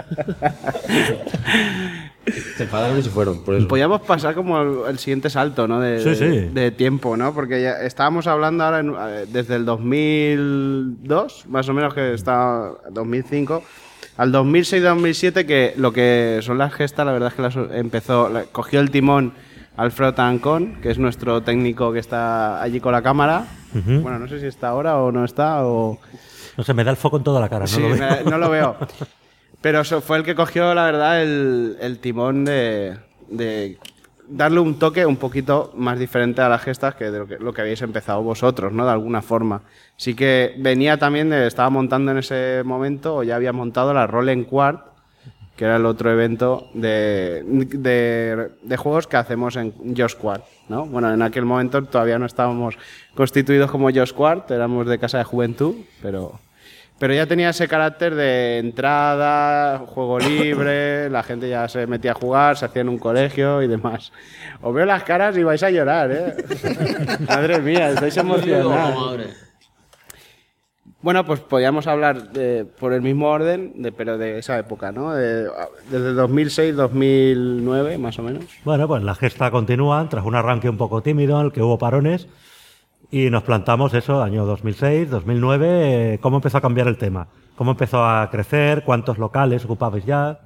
Se enfadaron y se fueron, por eso. Podríamos pasar como el siguiente salto, ¿no? De tiempo, ¿no? Porque ya estábamos hablando ahora desde el 2002, más o menos, que está 2005, al 2006-2007, que lo que son las gestas, la verdad es que cogió el timón Alfredo Tancón, que es nuestro técnico que está allí con la cámara. Bueno, no sé si está ahora o no está, o... No sé, me da el foco en toda la cara, sí, no lo veo. Pero fue el que cogió, la verdad, el timón de darle un toque un poquito más diferente a las gestas que de lo que habéis empezado vosotros, ¿no? De alguna forma. Sí que venía también estaba montando en ese momento, o ya había montado la Roll and Quart, que era el otro evento de juegos que hacemos en Just Quart, ¿no? Bueno, en aquel momento todavía no estábamos constituidos como Just Quart, éramos de Casa de Juventud, pero ya tenía ese carácter de entrada, juego libre, la gente ya se metía a jugar, se hacía en un colegio y demás. Os veo las caras y vais a llorar, ¿eh? Madre mía, estáis emocionados. Bueno, pues podíamos hablar por el mismo orden, pero de esa época, ¿no? Desde 2006, 2009, más o menos. Bueno, pues la gesta continúa, tras un arranque un poco tímido en el que hubo parones, y nos plantamos eso, año 2006, 2009, ¿cómo empezó a cambiar el tema? ¿Cómo empezó a crecer? ¿Cuántos locales ocupabais ya?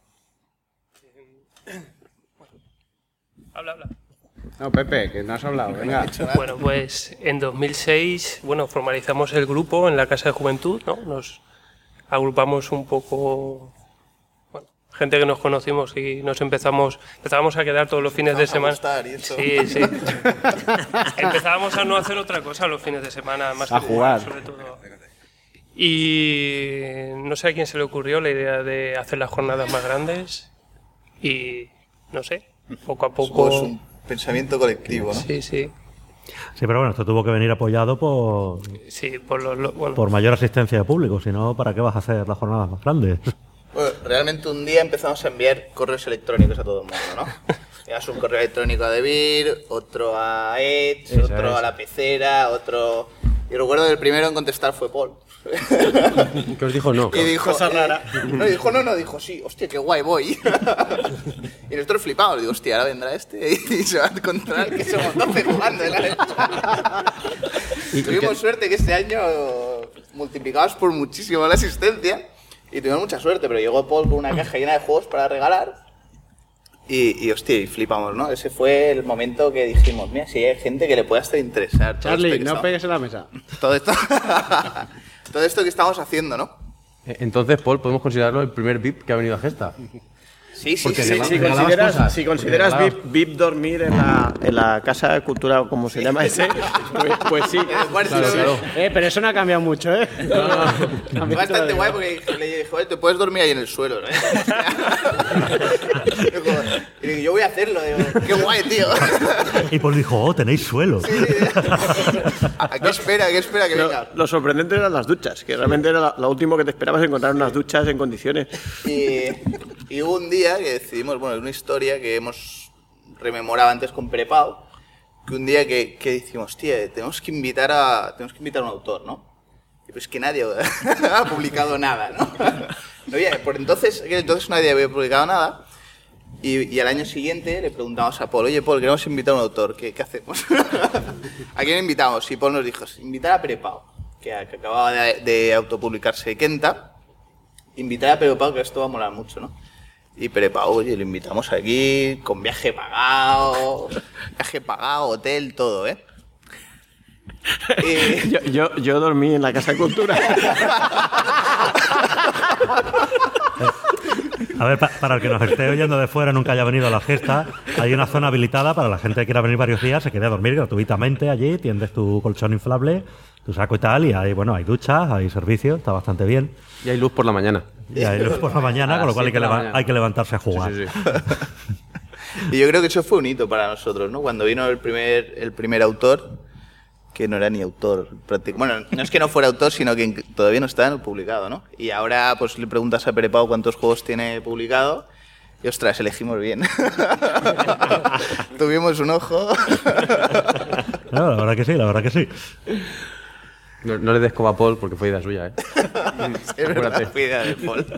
Habla. No, Pepe, que no has hablado, venga. Bueno, pues en 2006, formalizamos el grupo en la Casa de Juventud, ¿no? Nos agrupamos un poco, gente que nos conocimos y empezábamos a quedar todos los fines de semana. Sí. Empezábamos a no hacer otra cosa los fines de semana, más a que jugar, sobre todo. Y no sé a quién se le ocurrió la idea de hacer las jornadas más grandes y, no sé, poco a poco... Es un pensamiento colectivo, ¿no? Sí. Sí, pero bueno, esto tuvo que venir apoyado por mayor asistencia de público, si no, ¿para qué vas a hacer las jornadas más grandes? Bueno, realmente un día empezamos a enviar correos electrónicos a todo el mundo, ¿no? Enviamos un correo electrónico a Debir, otro a Edge, otro a la pecera, otro... Y recuerdo que el primero en contestar fue Paul. ¿Qué os dijo no? Y dijo, cosa rara. Dijo sí, hostia, qué guay voy. Y nosotros flipamos, digo, hostia, ahora vendrá este y se va a encontrar que somos 12 jugando en la leche. Tuvimos suerte que este año multiplicamos por muchísimo la asistencia y tuvimos mucha suerte, pero llegó Paul con una caja llena de juegos para regalar y hostia, y flipamos, ¿no? Ese fue el momento que dijimos, mira, si hay gente que le pueda estar interesar. Charlie, no pegues en la mesa. Todo esto que estamos haciendo, ¿no? Entonces, Paul, podemos considerarlo el primer VIP que ha venido a Gesta. Sí, Porque si consideras VIP dormir en la Casa de Cultura, como se llama ese, pues sí. Claro. Pero eso no ha cambiado mucho, ¿eh? No. Bastante guay porque le dije, joder, te puedes dormir ahí en el suelo, ¿no? Y digo, yo voy a hacerlo. Digo, qué guay, tío. Y Paul dijo, tenéis suelo. Sí. ¿A qué espera que venga? Lo sorprendente eran las duchas, que realmente era lo último que te esperabas, encontrar unas duchas en condiciones. Y hubo un día que decidimos, bueno, es una historia que hemos rememorado antes con Prepao, que un día que decimos, tía, tenemos que invitar a un autor, ¿no? Y pues que nadie ha publicado nada, ¿no? Por entonces nadie había publicado nada, y al año siguiente le preguntamos a Paul, oye, Paul, queremos invitar a un autor, ¿qué hacemos? ¿A quién invitamos? Y Paul nos dijo, invitar a Prepao, que acababa de autopublicarse Kenta, invitar a Prepao, que esto va a molar mucho, ¿no? Y Prepao, oye, lo invitamos aquí, con viaje pagado, hotel, todo, ¿eh? Yo dormí en la Casa de Cultura. A ver, para el que nos esté oyendo de fuera, nunca haya venido a la Gesta, hay una zona habilitada para la gente que quiera venir varios días, se quiere dormir gratuitamente allí, tienes tu colchón inflable, tu saco y tal, y hay duchas, hay servicios, está bastante bien. Y hay luz por la mañana. Y hay luz por la mañana, con lo cual hay que levantarse a jugar. Sí. Y yo creo que eso fue un hito para nosotros, ¿no? Cuando vino el primer autor, que no era ni autor, bueno, no es que no fuera autor, sino que todavía no estaba publicado, ¿no? Y ahora pues le preguntas a Prepao cuántos juegos tiene publicado y ostras, elegimos bien. Tuvimos un ojo. No, la verdad que sí. No le des coba a Paul porque fue idea suya, ¿eh? Es verdad, fue idea de Paul.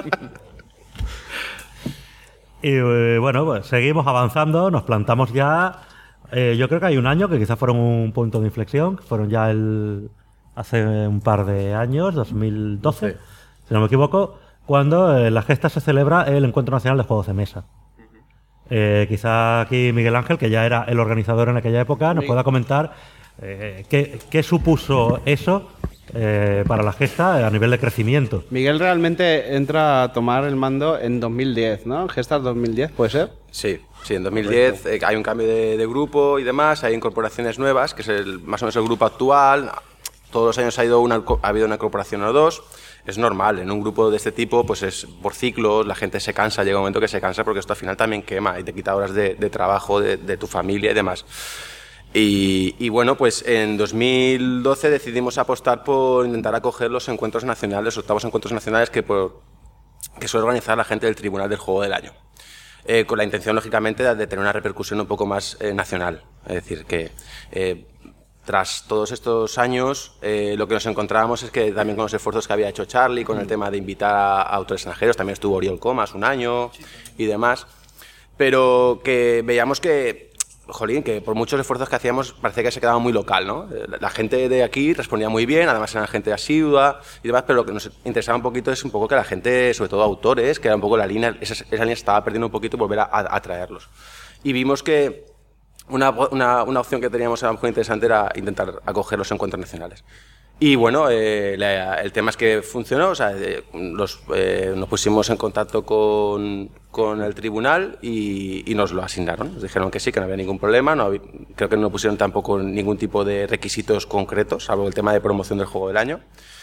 Y bueno, pues seguimos avanzando, nos plantamos ya. Yo creo que hay un año que quizás fueron un punto de inflexión, que fueron ya hace un par de años, 2012, sí. Si no me equivoco, cuando en la Gesta se celebra el Encuentro Nacional de Juegos de Mesa. Quizá aquí Miguel Ángel, que ya era el organizador en aquella época, nos pueda comentar qué supuso eso para la Gesta a nivel de crecimiento. Miguel realmente entra a tomar el mando en 2010, ¿no? ¿Gestas 2010 puede ser? Sí, en 2010 hay un cambio de grupo y demás, hay incorporaciones nuevas, que es más o menos el grupo actual. Todos los años ha habido una incorporación o dos. Es normal, en un grupo de este tipo, pues es por ciclos, la gente se cansa, llega un momento que se cansa porque esto al final también quema y te quita horas de trabajo, de tu familia y demás. Y bueno, pues en 2012 decidimos apostar por intentar acoger los encuentros nacionales, los octavos encuentros nacionales que suele organizar la gente del Tribunal del Juego del Año. Con la intención, lógicamente, de tener una repercusión un poco más nacional. Es decir, que tras todos estos años, lo que nos encontrábamos es que también con los esfuerzos que había hecho Charlie, con el tema de invitar a autores extranjeros, también estuvo Oriol Comas un año y demás, pero que veíamos que por muchos esfuerzos que hacíamos parecía que se quedaba muy local, ¿no? La gente de aquí respondía muy bien, además eran gente asidua y demás, pero lo que nos interesaba un poquito es un poco que la gente, sobre todo autores, que era un poco la línea, esa línea estaba perdiendo un poquito, volver a traerlos. Y vimos que una opción que teníamos a lo mejor interesante era intentar acoger los encuentros nacionales. Y bueno, el tema es que funcionó, o sea, nos pusimos en contacto con el tribunal y nos lo asignaron. Nos dijeron que sí, que no había ningún problema, creo que no pusieron tampoco ningún tipo de requisitos concretos, salvo el tema de promoción del juego del año.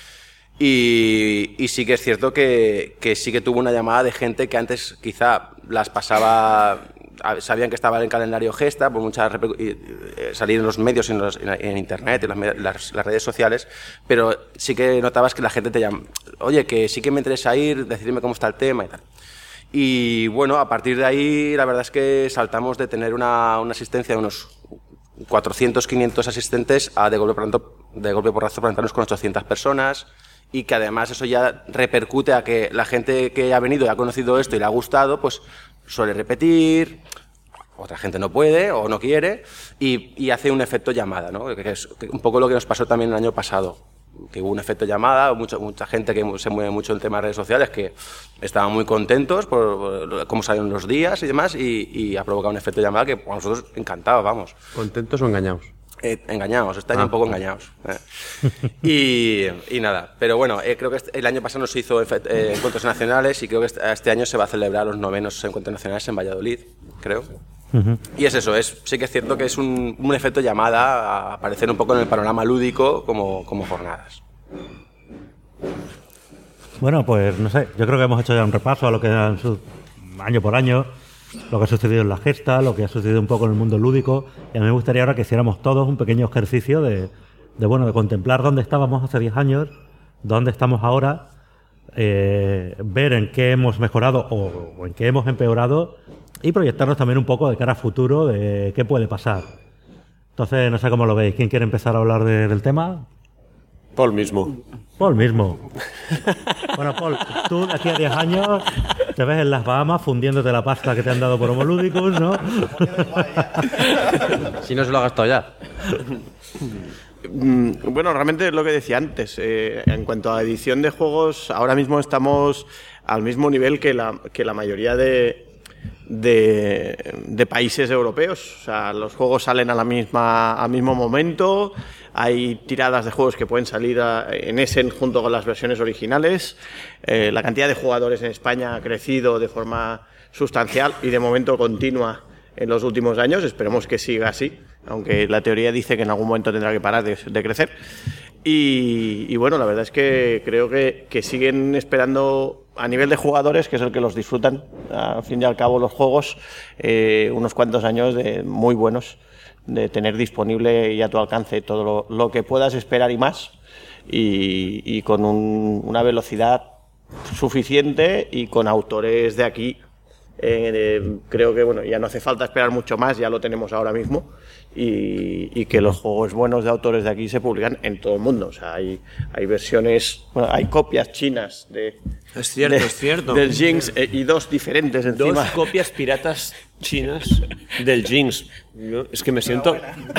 Y sí que es cierto que sí que tuvo una llamada de gente que antes quizá las pasaba, sabían que estaba en el calendario Gesta, por muchas salir en los medios, en internet, en las redes sociales, pero sí que notabas que la gente te llama, oye, que sí que me interesa ir, decirme cómo está el tema y tal. Y bueno, a partir de ahí la verdad es que saltamos de tener una asistencia de unos 400, 500 asistentes a de golpe porrazo plantarnos con 800 personas, y que además eso ya repercute a que la gente que ha venido y ha conocido esto y le ha gustado, pues suele repetir, otra gente no puede o no quiere, y hace un efecto llamada, ¿no? Que es un poco lo que nos pasó también el año pasado, que hubo un efecto llamada, mucha gente que se mueve mucho en temas de redes sociales, que estaban muy contentos por cómo salieron los días y demás, y ha provocado un efecto llamada que a nosotros encantaba, vamos. ¿Contentos o engañados? Engañados, este año un poco engañados. Y nada, pero bueno, creo que el año pasado no se hizo encuentros nacionales y creo que este año se va a celebrar los 9º encuentros nacionales en Valladolid, creo. Y es eso, sí que es cierto que es un efecto llamada a aparecer un poco en el panorama lúdico como jornadas. Bueno, pues no sé, yo creo que hemos hecho ya un repaso a lo que año por año, lo que ha sucedido en la gesta, lo que ha sucedido un poco en el mundo lúdico, y a mí me gustaría ahora que hiciéramos todos un pequeño ejercicio de contemplar dónde estábamos hace 10 años, dónde estamos ahora, ver en qué hemos mejorado o en qué hemos empeorado y proyectarnos también un poco de cara a futuro de qué puede pasar. Entonces, no sé cómo lo veis. ¿Quién quiere empezar a hablar del tema? Paul mismo. Paul mismo. Bueno, Paul, tú de aquí a 10 años te ves en las Bahamas fundiéndote la pasta que te han dado por Homo Ludicus, ¿no? Si no se lo ha gastado ya. Bueno, realmente es lo que decía antes. En cuanto a edición de juegos, ahora mismo estamos al mismo nivel que la mayoría de países europeos. O sea, los juegos salen al mismo momento. Hay tiradas de juegos que pueden salir en Essen junto con las versiones originales. La cantidad de jugadores en España ha crecido de forma sustancial y de momento continua en los últimos años. Esperemos que siga así, aunque la teoría dice que en algún momento tendrá que parar de crecer. Y bueno, la verdad es que creo que siguen esperando a nivel de jugadores, que es el que los disfrutan, al fin y al cabo los juegos, unos cuantos años muy buenos, de tener disponible y a tu alcance todo lo que puedas esperar y más, y con una velocidad suficiente y con autores de aquí. Creo que bueno, ya no hace falta esperar mucho más, ya lo tenemos ahora mismo, y que los juegos buenos de autores de aquí se publican en todo el mundo. O sea, hay versiones, bueno, hay copias chinas es cierto. del Jinx, y dos diferentes encima. 2 copias piratas chinas del Jinx. Es que me siento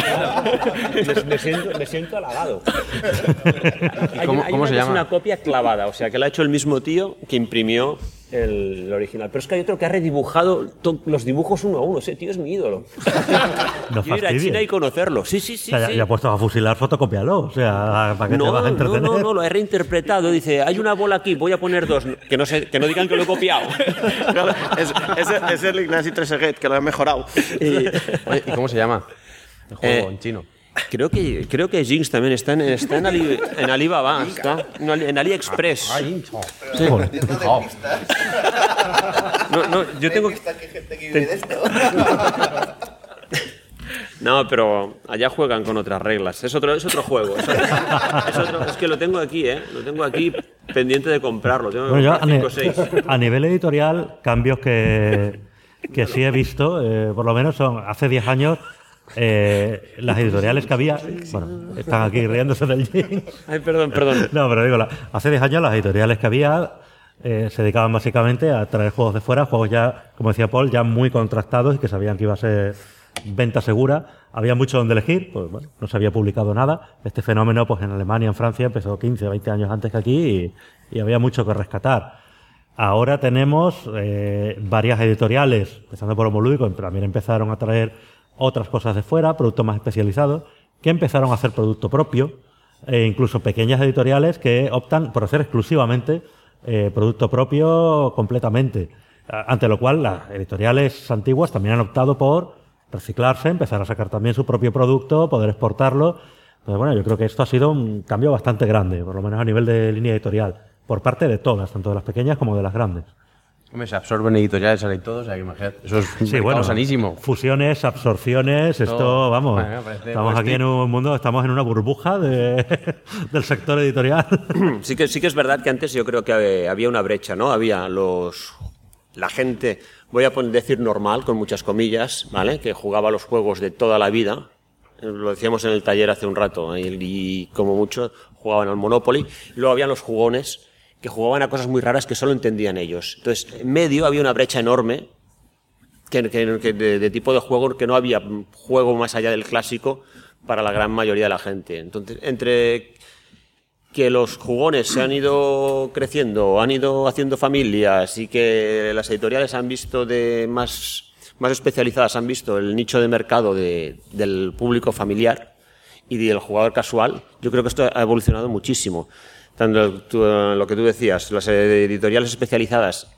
halagado. ¿Cómo se llama? Es una copia clavada, o sea, que la ha hecho el mismo tío que imprimió el original. Pero es que hay otro que ha redibujado los dibujos uno a uno. Ese tío es mi ídolo. No Yo ir a China y conocerlo. Sí. O sea, ya puesto a fusilar, fotocópialo. O sea, ¿para qué te vas a entretener? No, lo he reinterpretado. Dice, hay una bola aquí, voy a poner 2. Que no digan que lo he copiado. Claro, es el Ignacy Trezeguet, que lo he mejorado. ¿Y cómo se llama el juego en chino? Creo que Jinx también está en Alibaba, está en AliExpress. Sí. No, yo tengo ¿Qué gente que vive de esto? No, pero allá juegan con otras reglas. Es otro juego. Es que lo tengo aquí, Lo tengo aquí pendiente de comprarlo. Tengo que comprar 5 o 6. A nivel editorial, cambios que sí he visto, por lo menos son hace 10 años. Las editoriales que había, bueno, están aquí riéndose del Jinx. Ay, perdón. No, pero digo, hace 10 años las editoriales que había se dedicaban básicamente a traer juegos de fuera, juegos ya, como decía Paul, ya muy contrastados y que sabían que iba a ser venta segura. Había mucho donde elegir, pues bueno, no se había publicado nada. Este fenómeno, pues en Alemania, en Francia, empezó 15 o 20 años antes que aquí y había mucho que rescatar. Ahora tenemos varias editoriales, empezando por Homo Ludicus, pero también empezaron a traer otras cosas de fuera, productos más especializados, que empezaron a hacer producto propio, incluso pequeñas editoriales que optan por hacer exclusivamente producto propio completamente. Ante lo cual, las editoriales antiguas también han optado por reciclarse, empezar a sacar también su propio producto, poder exportarlo. Entonces, bueno, yo creo que esto ha sido un cambio bastante grande, por lo menos a nivel de línea editorial, por parte de todas, tanto de las pequeñas como de las grandes. Hombre, se absorben editoriales, salen todos, o sea, que imagínate. Eso es sanísimo. Fusiones, absorciones, esto, vamos. Estamos aquí en un mundo, estamos en una burbuja del sector editorial. Sí que es verdad que antes yo creo que había una brecha, ¿no? Había la gente, voy a decir normal, con muchas comillas, ¿vale? Que jugaba los juegos de toda la vida. Lo decíamos en el taller hace un rato, y como mucho jugaban al Monopoly. Luego habían los jugones, que jugaban a cosas muy raras que solo entendían ellos. Entonces, en medio había una brecha enorme de tipo de juego, que no había juego más allá del clásico para la gran mayoría de la gente. Entonces, entre que los jugones se han ido creciendo, han ido haciendo familias, y que las editoriales han visto más especializadas, han visto el nicho de mercado del público familiar, y del jugador casual, yo creo que esto ha evolucionado muchísimo. Tanto lo que tú decías, las editoriales especializadas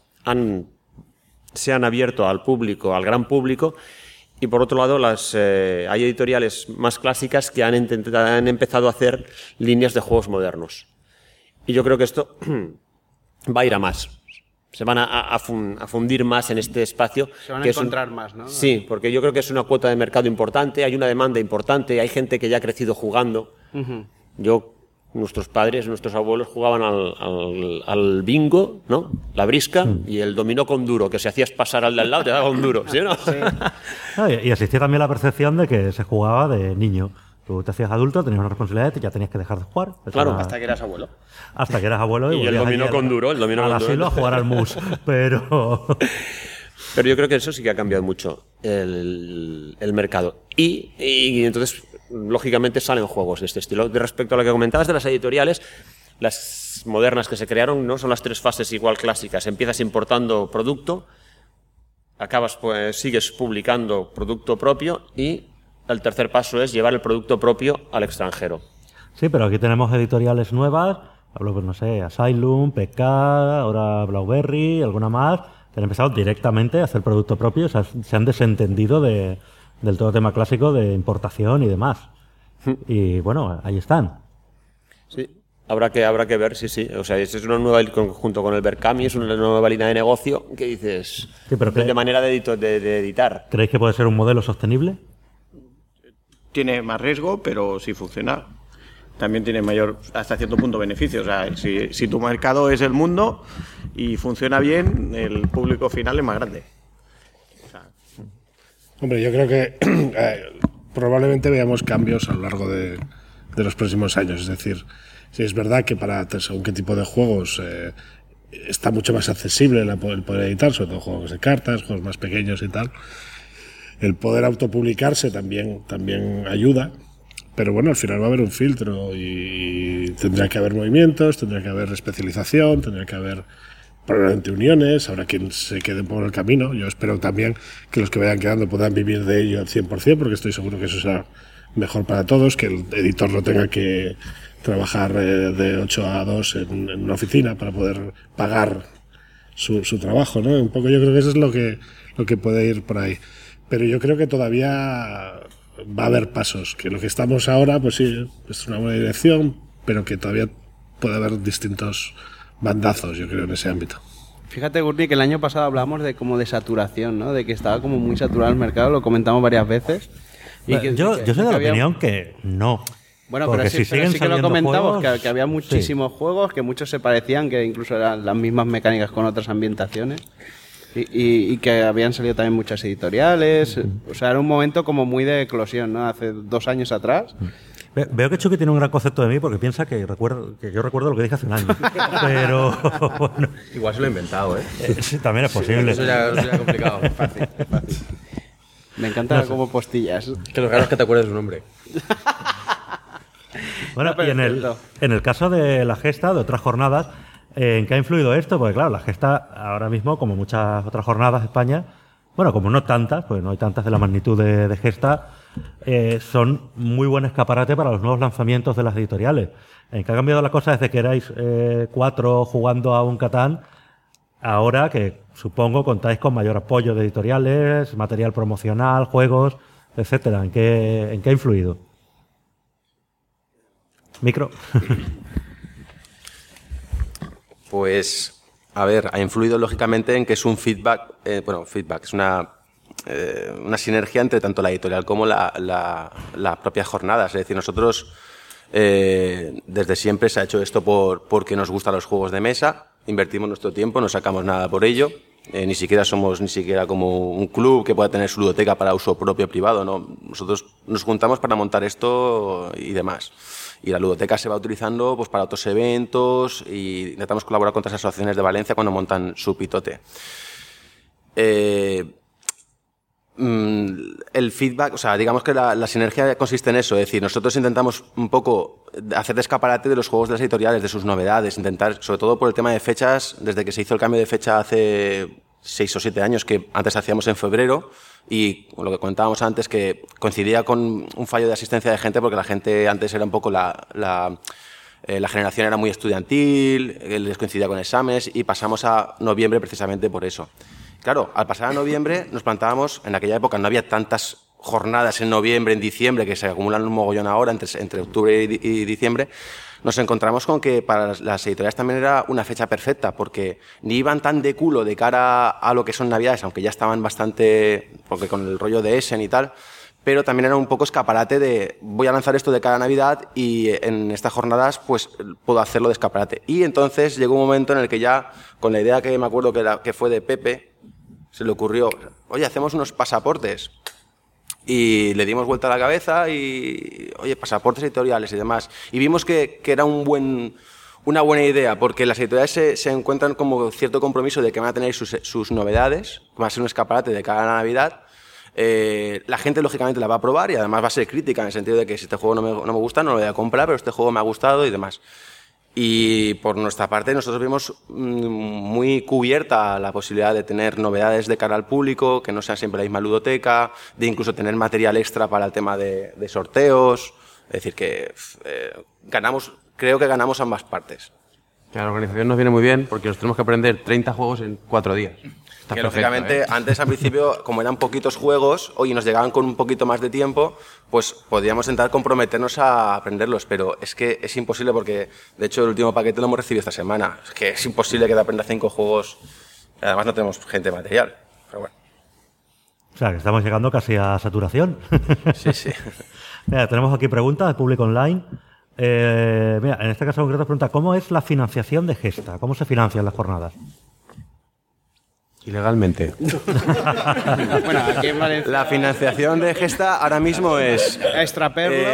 se han abierto al público, al gran público, y por otro lado hay editoriales más clásicas que han empezado a hacer líneas de juegos modernos. Y yo creo que esto va a ir a más. Se van a fundir más en este espacio. Se van a encontrar más, ¿no? Sí, porque yo creo que es una cuota de mercado importante, hay una demanda importante, hay gente que ya ha crecido jugando. Nuestros padres, nuestros abuelos jugaban al bingo, ¿no? La brisca y el dominó con duro, que si hacías pasar al de al lado te daba un duro, ¿sí o no? Sí. Y existía también la percepción de que se jugaba de niño. Tú te hacías adulto, tenías una responsabilidad y ya tenías que dejar de jugar. Claro, hasta que eras abuelo. Hasta que eras abuelo. Y el dominó con duro, el dominó con duro. Asilo a jugar al mus, pero yo creo que eso sí que ha cambiado mucho el mercado. Y entonces, lógicamente, salen juegos de este estilo. Respecto a lo que comentabas de las editoriales, las modernas que se crearon, ¿no? Son las 3 fases igual clásicas. Empiezas importando producto, acabas, pues, sigues publicando producto propio y el tercer paso es llevar el producto propio al extranjero. Sí, pero aquí tenemos editoriales nuevas, hablo, pues no sé, Asylum, PK, ahora Blauberry, alguna más, que han empezado directamente a hacer producto propio, o sea, se han desentendido del todo tema clásico de importación y demás. Y bueno, ahí están. Sí, habrá que ver, sí. O sea, es una nueva, junto con el Berkami, es una nueva línea de negocio que dices, sí, pero de manera de editar. ¿Creéis que puede ser un modelo sostenible? Tiene más riesgo, pero si funciona, también tiene mayor, hasta cierto punto, beneficio. O sea, si tu mercado es el mundo y funciona bien, el público final es más grande. O sea, hombre, yo creo que probablemente veamos cambios a lo largo de los próximos años. Es decir, sí es verdad que para según qué tipo de juegos está mucho más accesible el poder editar, sobre todo juegos de cartas, juegos más pequeños y tal. El poder autopublicarse también ayuda, pero bueno, al final va a haber un filtro y tendrá que haber movimientos, tendrá que haber especialización, tendrá que haber probablemente uniones, habrá quien se quede por el camino. Yo espero también que los que vayan quedando puedan vivir de ello al 100%, porque estoy seguro que eso será mejor para todos, que el editor no tenga que trabajar de 8 a 2 en una oficina para poder pagar su trabajo, ¿no? Un poco yo creo que eso es lo que puede ir por ahí. Pero yo creo que todavía va a haber pasos, que lo que estamos ahora, pues sí, es una buena dirección, pero que todavía puede haber distintos bandazos, yo creo, en ese ámbito. Fíjate, Gurni, que el año pasado hablamos de saturación, ¿no? De que estaba como muy saturado el mercado, lo comentamos varias veces. Y yo soy de la opinión que no. Bueno, pero sí que lo comentamos, que había muchísimos juegos, que muchos se parecían, que incluso eran las mismas mecánicas con otras ambientaciones. Y que habían salido también muchas editoriales. O sea, era un momento como muy de eclosión, ¿no? Hace 2 años atrás. Veo que Chucky tiene un gran concepto de mí porque piensa que yo recuerdo lo que dije hace un año. Pero bueno. Igual se lo he inventado, ¿eh? Sí, también es posible. Eso ya es complicado. Fácil. Me encanta como postillas. Que lo raro es que te acuerdes de un nombre. Bueno, y en el caso de la gesta, de otras jornadas, ¿en qué ha influido esto? Porque claro, la gesta ahora mismo, como muchas otras jornadas de España, bueno, como no tantas, pues no hay tantas de la magnitud de gesta, son muy buen escaparate para los nuevos lanzamientos de las editoriales. ¿En qué ha cambiado la cosa desde que erais 4 jugando a un Catán? Ahora que supongo contáis con mayor apoyo de editoriales, material promocional, juegos, etcétera. ¿En qué ha influido? Micro. Pues, a ver, ha influido lógicamente en que es un feedback, es una sinergia entre tanto la editorial como la propia jornada. Es decir, nosotros desde siempre se ha hecho esto porque nos gustan los juegos de mesa, invertimos nuestro tiempo, no sacamos nada por ello, ni siquiera somos como un club que pueda tener su ludoteca para uso propio privado, ¿no? Nosotros nos juntamos para montar esto y demás. Y la ludoteca se va utilizando pues para otros eventos y intentamos colaborar con otras asociaciones de Valencia cuando montan su pitote. El feedback, o sea, digamos que la sinergia consiste en eso, es decir, nosotros intentamos un poco hacer de escaparate de los juegos de las editoriales, de sus novedades, intentar, sobre todo por el tema de fechas, desde que se hizo el cambio de fecha hace 6 o 7 años, que antes hacíamos en febrero, y lo que comentábamos antes, que coincidía con un fallo de asistencia de gente, porque la gente antes era un poco la generación era muy estudiantil, les coincidía con exámenes, y pasamos a noviembre precisamente por eso. Claro, al pasar a noviembre nos plantábamos, en aquella época no había tantas jornadas en noviembre, en diciembre, que se acumulan un mogollón ahora entre octubre y diciembre, nos encontramos con que para las editoriales también era una fecha perfecta, porque ni iban tan de culo de cara a lo que son Navidades, aunque ya estaban bastante, porque con el rollo de Essen y tal, pero también era un poco escaparate de voy a lanzar esto de cara a Navidad y en estas jornadas pues puedo hacerlo de escaparate. Y entonces llegó un momento en el que ya, con la idea que me acuerdo que fue de Pepe, se le ocurrió, oye, hacemos unos pasaportes. Y le dimos vuelta a la cabeza y, oye, pasaportes editoriales y demás. Y vimos que era una buena idea, porque las editoriales se encuentran como cierto compromiso de que van a tener sus novedades, va a ser un escaparate de cara a la Navidad. La gente, lógicamente, la va a probar y además va a ser crítica, en el sentido de que si este juego no me gusta, no lo voy a comprar, pero este juego me ha gustado y demás. Y por nuestra parte nosotros vimos muy cubierta la posibilidad de tener novedades de cara al público, que no sean siempre la misma ludoteca, de incluso tener material extra para el tema de sorteos. Es decir, que creo que ganamos ambas partes. La organización nos viene muy bien porque nos tenemos que aprender 30 juegos en 4 días. Que lógicamente, antes al principio, como eran poquitos juegos, y nos llegaban con un poquito más de tiempo, pues podíamos intentar comprometernos a aprenderlos, pero es que es imposible porque, de hecho, el último paquete lo hemos recibido esta semana. Es que es imposible que te aprenda 5 juegos, además no tenemos gente material, pero bueno. O sea, que estamos llegando casi a saturación. Sí. Mira, tenemos aquí preguntas del público online. Mira, en este caso concreto pregunta, ¿cómo es la financiación de Gesta? ¿Cómo se financian las jornadas? Ilegalmente. Bueno, aquí en Valencia... La financiación de Gesta ahora mismo es... Extraperlo,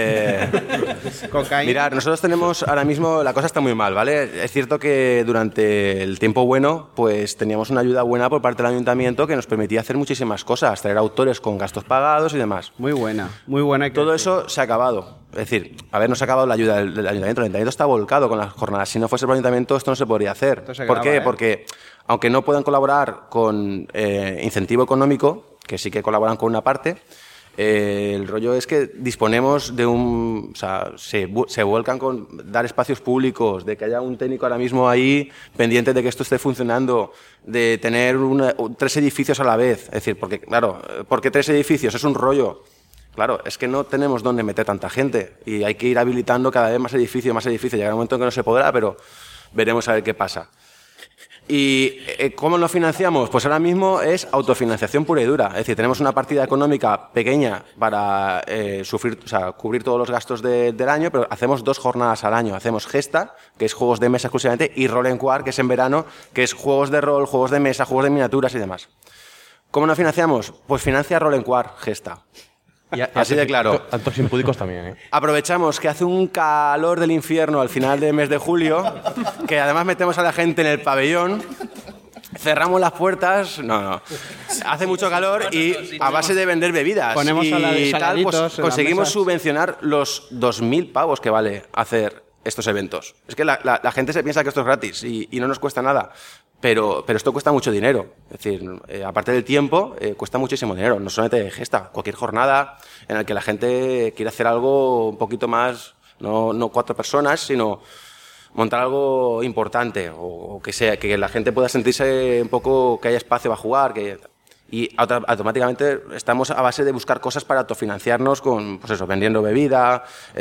cocaína... Mirad, nosotros tenemos ahora mismo... La cosa está muy mal, ¿vale? Es cierto que durante el tiempo bueno, pues teníamos una ayuda buena por parte del ayuntamiento que nos permitía hacer muchísimas cosas, traer autores con gastos pagados y demás. Muy buena, muy buena. Todo eso se ha acabado. Es decir, no se ha acabado la ayuda del ayuntamiento. El ayuntamiento está volcado con las jornadas. Si no fuese por el ayuntamiento, esto no se podría hacer. ¿Por qué? Porque aunque no puedan colaborar con incentivo económico, que sí que colaboran con una parte, el rollo es que disponemos de o sea, se vuelcan con dar espacios públicos, de que haya un técnico ahora mismo ahí pendiente de que esto esté funcionando, de tener 3 edificios a la vez. Es decir, porque, claro, ¿por qué 3 edificios? Es un rollo. Claro, es que no tenemos dónde meter tanta gente y hay que ir habilitando cada vez más edificios. Llegará un momento en que no se podrá, pero veremos a ver qué pasa. ¿Y cómo nos financiamos? Pues ahora mismo es autofinanciación pura y dura. Es decir, tenemos una partida económica pequeña para cubrir todos los gastos del año, pero hacemos 2 jornadas al año. Hacemos Gesta, que es juegos de mesa exclusivamente, y Roll and Quark, que es en verano, que es juegos de rol, juegos de mesa, juegos de miniaturas y demás. ¿Cómo nos financiamos? Pues financia Roll and Quark, Gesta. Así de claro. Actos impúdicos también, ¿eh? Aprovechamos que hace un calor del infierno al final del mes de julio, que además metemos a la gente en el pabellón, cerramos las puertas, hace mucho calor y a base de vender bebidas ponemos y tal, pues conseguimos subvencionar los 2.000 pavos que vale hacer estos eventos. Es que la gente se piensa que esto es gratis y no nos cuesta nada. Pero esto cuesta mucho dinero. Es decir, aparte del tiempo, cuesta muchísimo dinero. No solamente Gesta, cualquier jornada en la que la gente quiere hacer algo un poquito más, no 4 personas, sino montar algo importante o que la gente pueda sentirse un poco que haya espacio para jugar. Y automáticamente estamos a base de buscar cosas para autofinanciarnos vendiendo bebida,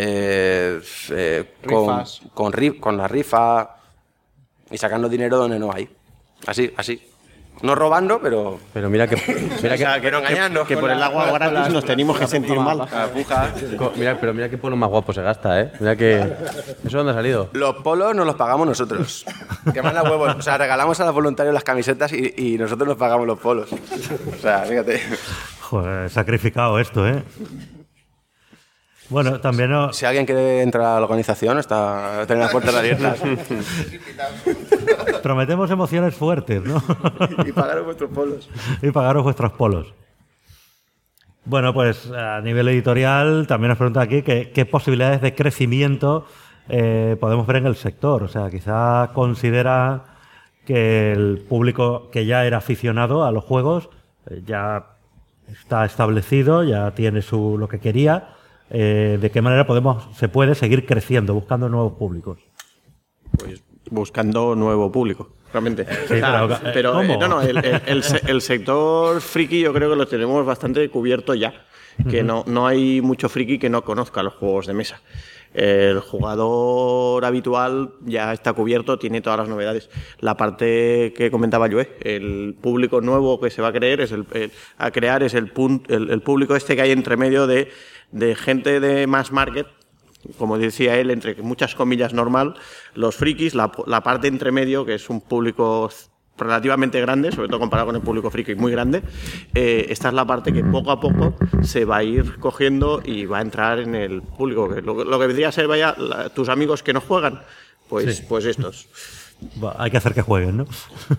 con la rifa y sacando dinero donde no hay. Así. No robando, pero mira que no engañando. Que por el agua gratis nos tenemos que sentir mal. Mira qué polo más guapo se gasta, ¿eh? Mira que... ¿Eso dónde ha salido? Los polos nos los pagamos nosotros. Que manda huevos. O sea, regalamos a los voluntarios las camisetas y nosotros nos pagamos los polos. O sea, fíjate. Joder, sacrificado esto, ¿eh? Bueno, también Si alguien quiere entrar a la organización, tiene las puertas abiertas. Prometemos emociones fuertes, ¿no? Y pagaros vuestros polos. Y pagaros vuestros polos. Bueno, pues a nivel editorial también nos preguntan aquí qué posibilidades de crecimiento podemos ver en el sector. O sea, quizá considera que el público que ya era aficionado a los juegos ya está establecido, ya tiene lo que quería. ¿De qué manera se puede seguir creciendo, buscando nuevos públicos? Pues buscando nuevo público, realmente. Sí, pero el sector friki yo creo que lo tenemos bastante cubierto ya. Que no hay mucho friki que no conozca los juegos de mesa. El jugador habitual ya está cubierto, tiene todas las novedades. La parte que comentaba yo, el público nuevo que se va a crear es el público este que hay entre medio de gente de mass market, como decía él, entre muchas comillas normal, los frikis, la parte entre medio, que es un público relativamente grande, sobre todo comparado con el público friki muy grande. Esta es la parte que poco a poco se va a ir cogiendo y va a entrar en el público. Lo que vendría a ser, tus amigos que no juegan, pues estos. Hay que hacer que jueguen, ¿no?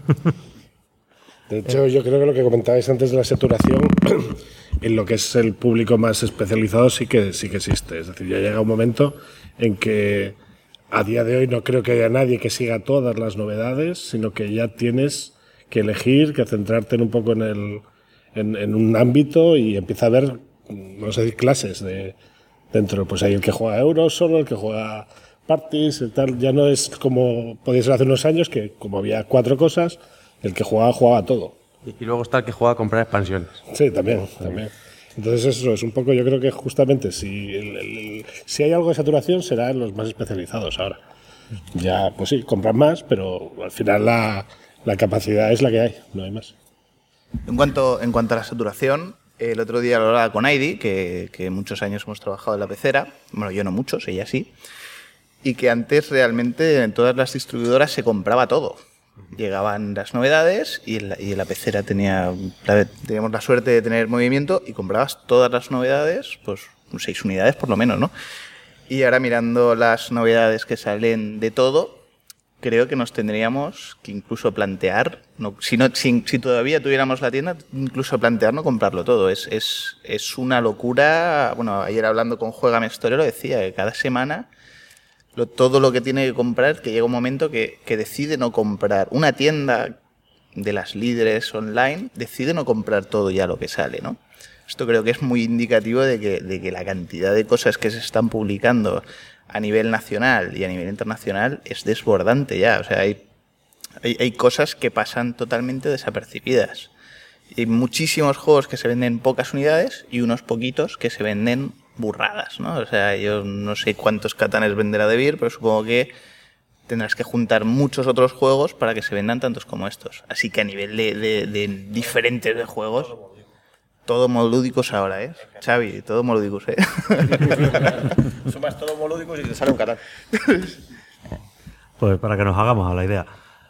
De hecho, yo creo que lo que comentabais antes de la saturación, en lo que es el público más especializado sí que existe. Es decir, ya llega un momento en que a día de hoy no creo que haya nadie que siga todas las novedades, sino que ya tienes que elegir, que centrarte un poco en un ámbito y empieza a haber, vamos a decir, clases dentro. Pues hay el que juega euros solo, el que juega parties y tal. Ya no es como podía ser hace unos años, que como había 4 cosas, el que jugaba todo. Y luego está el que juega a comprar expansiones. Sí, también. Entonces eso es un poco, yo creo que justamente si hay algo de saturación será en los más especializados ahora. Ya, pues sí, compran más, pero al final la capacidad es la que hay, no hay más. En cuanto a la saturación, el otro día lo hablaba con Heidi, que muchos años hemos trabajado en la pecera, bueno, yo no muchos, ella sí, y que antes realmente en todas las distribuidoras se compraba todo. Llegaban las novedades y en la pecera teníamos la suerte de tener movimiento y comprabas todas las novedades, pues 6 unidades por lo menos, ¿no? Y ahora mirando las novedades que salen de todo, creo que nos tendríamos que incluso plantear, si todavía tuviéramos la tienda, incluso plantear no comprarlo todo. Es una locura. Bueno, ayer hablando con Juégame Historia lo decía, que cada semana todo lo que tiene que comprar, que llega un momento que decide no comprar. Una tienda de las líderes online decide no comprar todo ya lo que sale, ¿no? Esto creo que es muy indicativo de que la cantidad de cosas que se están publicando a nivel nacional y a nivel internacional es desbordante ya. O sea, hay cosas que pasan totalmente desapercibidas. Hay muchísimos juegos que se venden pocas unidades y unos poquitos que se venden burradas, ¿no? O sea, yo no sé cuántos Catanes venderá De Beer, pero supongo que tendrás que juntar muchos otros juegos para que se vendan tantos como estos. Así que a nivel de diferentes de juegos, todo molúdicos ahora, ¿eh? Xavi, todo molúdicos, ¿eh? Sumas todo molúdicos y te sale un Catán. Pues para que nos hagamos a la idea.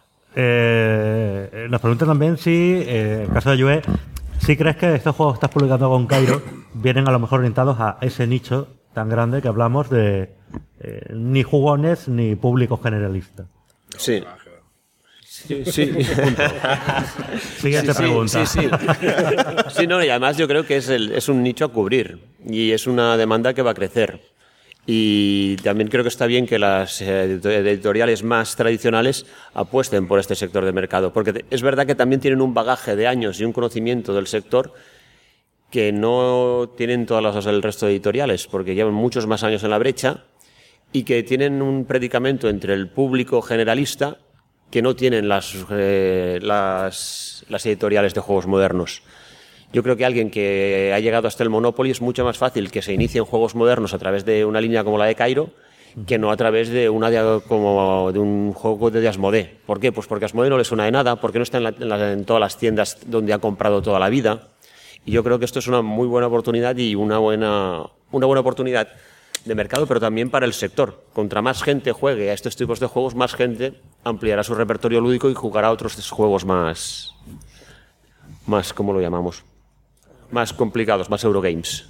Nos preguntan también si, en el caso de Yue, ¿sí crees que estos juegos que estás publicando con Cairo vienen a lo mejor orientados a ese nicho tan grande que hablamos de ni jugones ni público generalista? Sí. Sí. Siguiente pregunta. Sí, no, y además yo creo que es un nicho a cubrir y es una demanda que va a crecer. Y también creo que está bien que las editoriales más tradicionales apuesten por este sector de mercado, porque es verdad que también tienen un bagaje de años y un conocimiento del sector que no tienen todas las del resto de editoriales, porque llevan muchos más años en la brecha y que tienen un predicamento entre el público generalista que no tienen las editoriales de juegos modernos. Yo creo que alguien que ha llegado hasta el Monopoly es mucho más fácil que se inicie en juegos modernos a través de una línea como la de Cairo que no a través de como de un juego de Asmodee. ¿Por qué? Pues porque Asmodee no le suena de nada, porque no está en todas las tiendas donde ha comprado toda la vida. Y yo creo que esto es una muy buena oportunidad y una buena oportunidad de mercado, pero también para el sector. Contra más gente juegue a estos tipos de juegos, más gente ampliará su repertorio lúdico y jugará a otros juegos más ¿cómo lo llamamos? Más complicados, más Eurogames.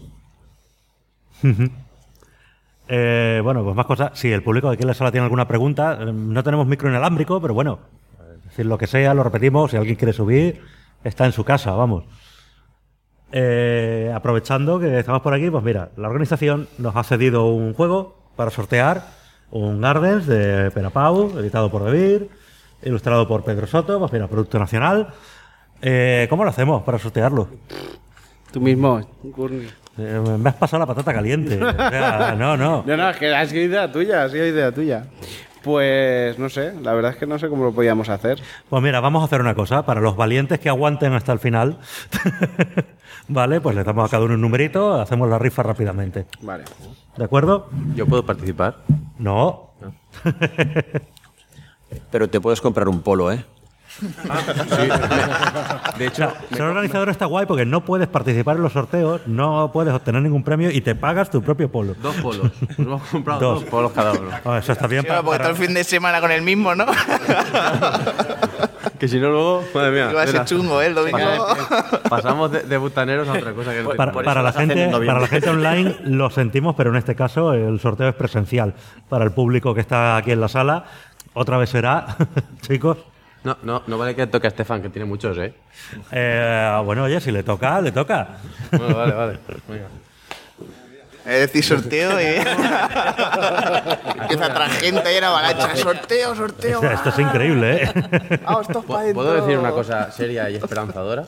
Bueno, pues más cosas. Si el público de aquí en la sala tiene alguna pregunta, no tenemos micro inalámbrico, pero bueno, decir lo que sea, lo repetimos. Si alguien quiere subir, está en su casa, vamos. Aprovechando que estamos por aquí, pues mira, la organización nos ha cedido un juego para sortear, un Gardens de Perapau, editado por De Beer. ilustrado por Pedro Soto, pues mira, producto nacional. ¿Cómo lo hacemos para sortearlo? Tú mismo, Gurney. Me has pasado la patata caliente. O sea, no. No, es que ha sido idea tuya. Pues no sé, la verdad es que no sé cómo lo podíamos hacer. Pues mira, vamos a hacer una cosa. Para los valientes que aguanten hasta el final, vale, pues le damos a cada uno un numerito, hacemos la rifa rápidamente. Vale. ¿De acuerdo? ¿Yo puedo participar? No. Pero te puedes comprar un polo, ¿eh? De hecho, ser organizador está guay porque no puedes participar en los sorteos, no puedes obtener ningún premio y te pagas tu propio polo. 2 polos. Nos hemos comprado 2 polos cada uno. Oh, eso está bien. Sí, porque todo el fin de semana con el mismo, ¿no? Que si no luego, madre mía. Iba a ser chungo, ¿eh? El domingo. Pasamos de butaneros a otra cosa. Que para la gente online lo sentimos, pero en este caso el sorteo es presencial. Para el público que está aquí en la sala, otra vez será, chicos. No vale que toque a Estefan, que tiene muchos, ¿eh? Bueno, oye, si le toca, le toca. Bueno, vale. Venga. Es decir, sorteo y... Empieza otra gente ahí en avalancha. Sorteo. Esto es increíble, ¿eh? ¿Puedo decir una cosa seria y esperanzadora?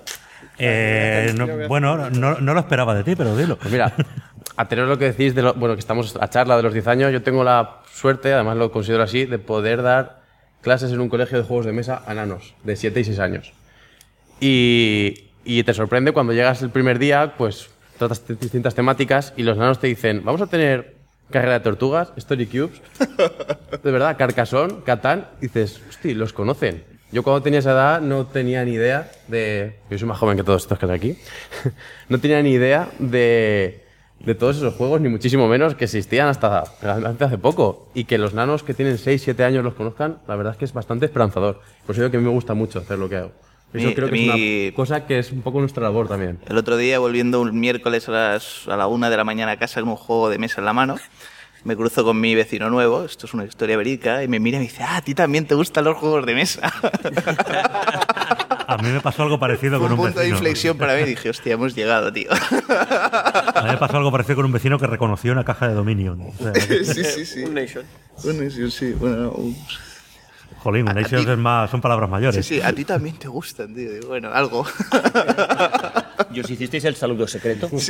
No lo esperaba de ti, pero dilo. Pues mira, a tener lo que decís, que estamos a charla de los 10 años, yo tengo la suerte, además lo considero así, de poder dar clases en un colegio de juegos de mesa a nanos de 7 y 6 años. Y te sorprende cuando llegas el primer día, pues tratas distintas temáticas y los nanos te dicen, vamos a tener carrera de tortugas, Story Cubes, de verdad, Carcassonne, Catán, y dices, hostia, los conocen. Yo cuando tenía esa edad no tenía ni idea de... Yo soy más joven que todos estos que hay aquí. No tenía ni idea de todos esos juegos, ni muchísimo menos que existían hasta hace poco. Y que los nanos que tienen 6, 7 años los conozcan, la verdad es que es bastante esperanzador. Por eso digo que a mí me gusta mucho hacer lo que hago. Eso creo que es una cosa que es un poco nuestra labor también. El otro día, volviendo un miércoles a la 1 de la mañana a casa con un juego de mesa en la mano, me cruzo con mi vecino nuevo, esto es una historia verídica, y me mira y me dice, a ti también te gustan los juegos de mesa. A mí me pasó algo parecido con un vecino. Un punto de inflexión para mí, dije, hostia, hemos llegado, tío. A mí me pasó algo parecido con un vecino que reconoció una caja de Dominion. O sea, sí. Un Nation. Un Nation, sí. Bueno, jolín, un Nation son palabras mayores. Sí, a ti también te gustan, tío. Bueno, algo. ¿Y os hicisteis el saludo secreto? Sí.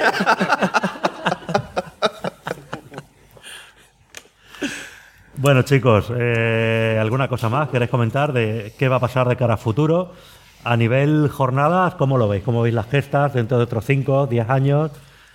Bueno, chicos, ¿alguna cosa más queréis comentar de qué va a pasar de cara a futuro? A nivel jornadas, ¿cómo lo veis? ¿Cómo veis las gestas dentro de otros 5, 10 años?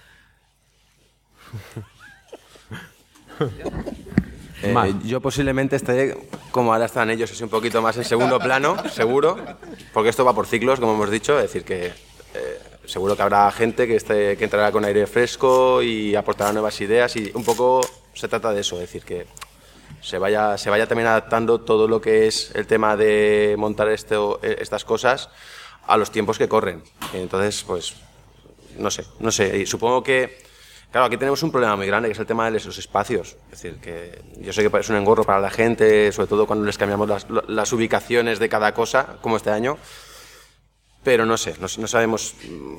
Yo posiblemente estaré, como ahora están ellos, así un poquito más en segundo plano, seguro, porque esto va por ciclos, como hemos dicho, es decir que seguro que habrá gente que entrará con aire fresco y aportará nuevas ideas y un poco se trata de eso, es decir que se vaya también adaptando todo lo que es el tema de montar estas cosas a los tiempos que corren. Entonces, pues, no sé, y supongo que, claro, aquí tenemos un problema muy grande, que es el tema de los espacios. Es decir, que yo sé que es un engorro para la gente, sobre todo cuando les cambiamos las ubicaciones de cada cosa, como este año, pero no sabemos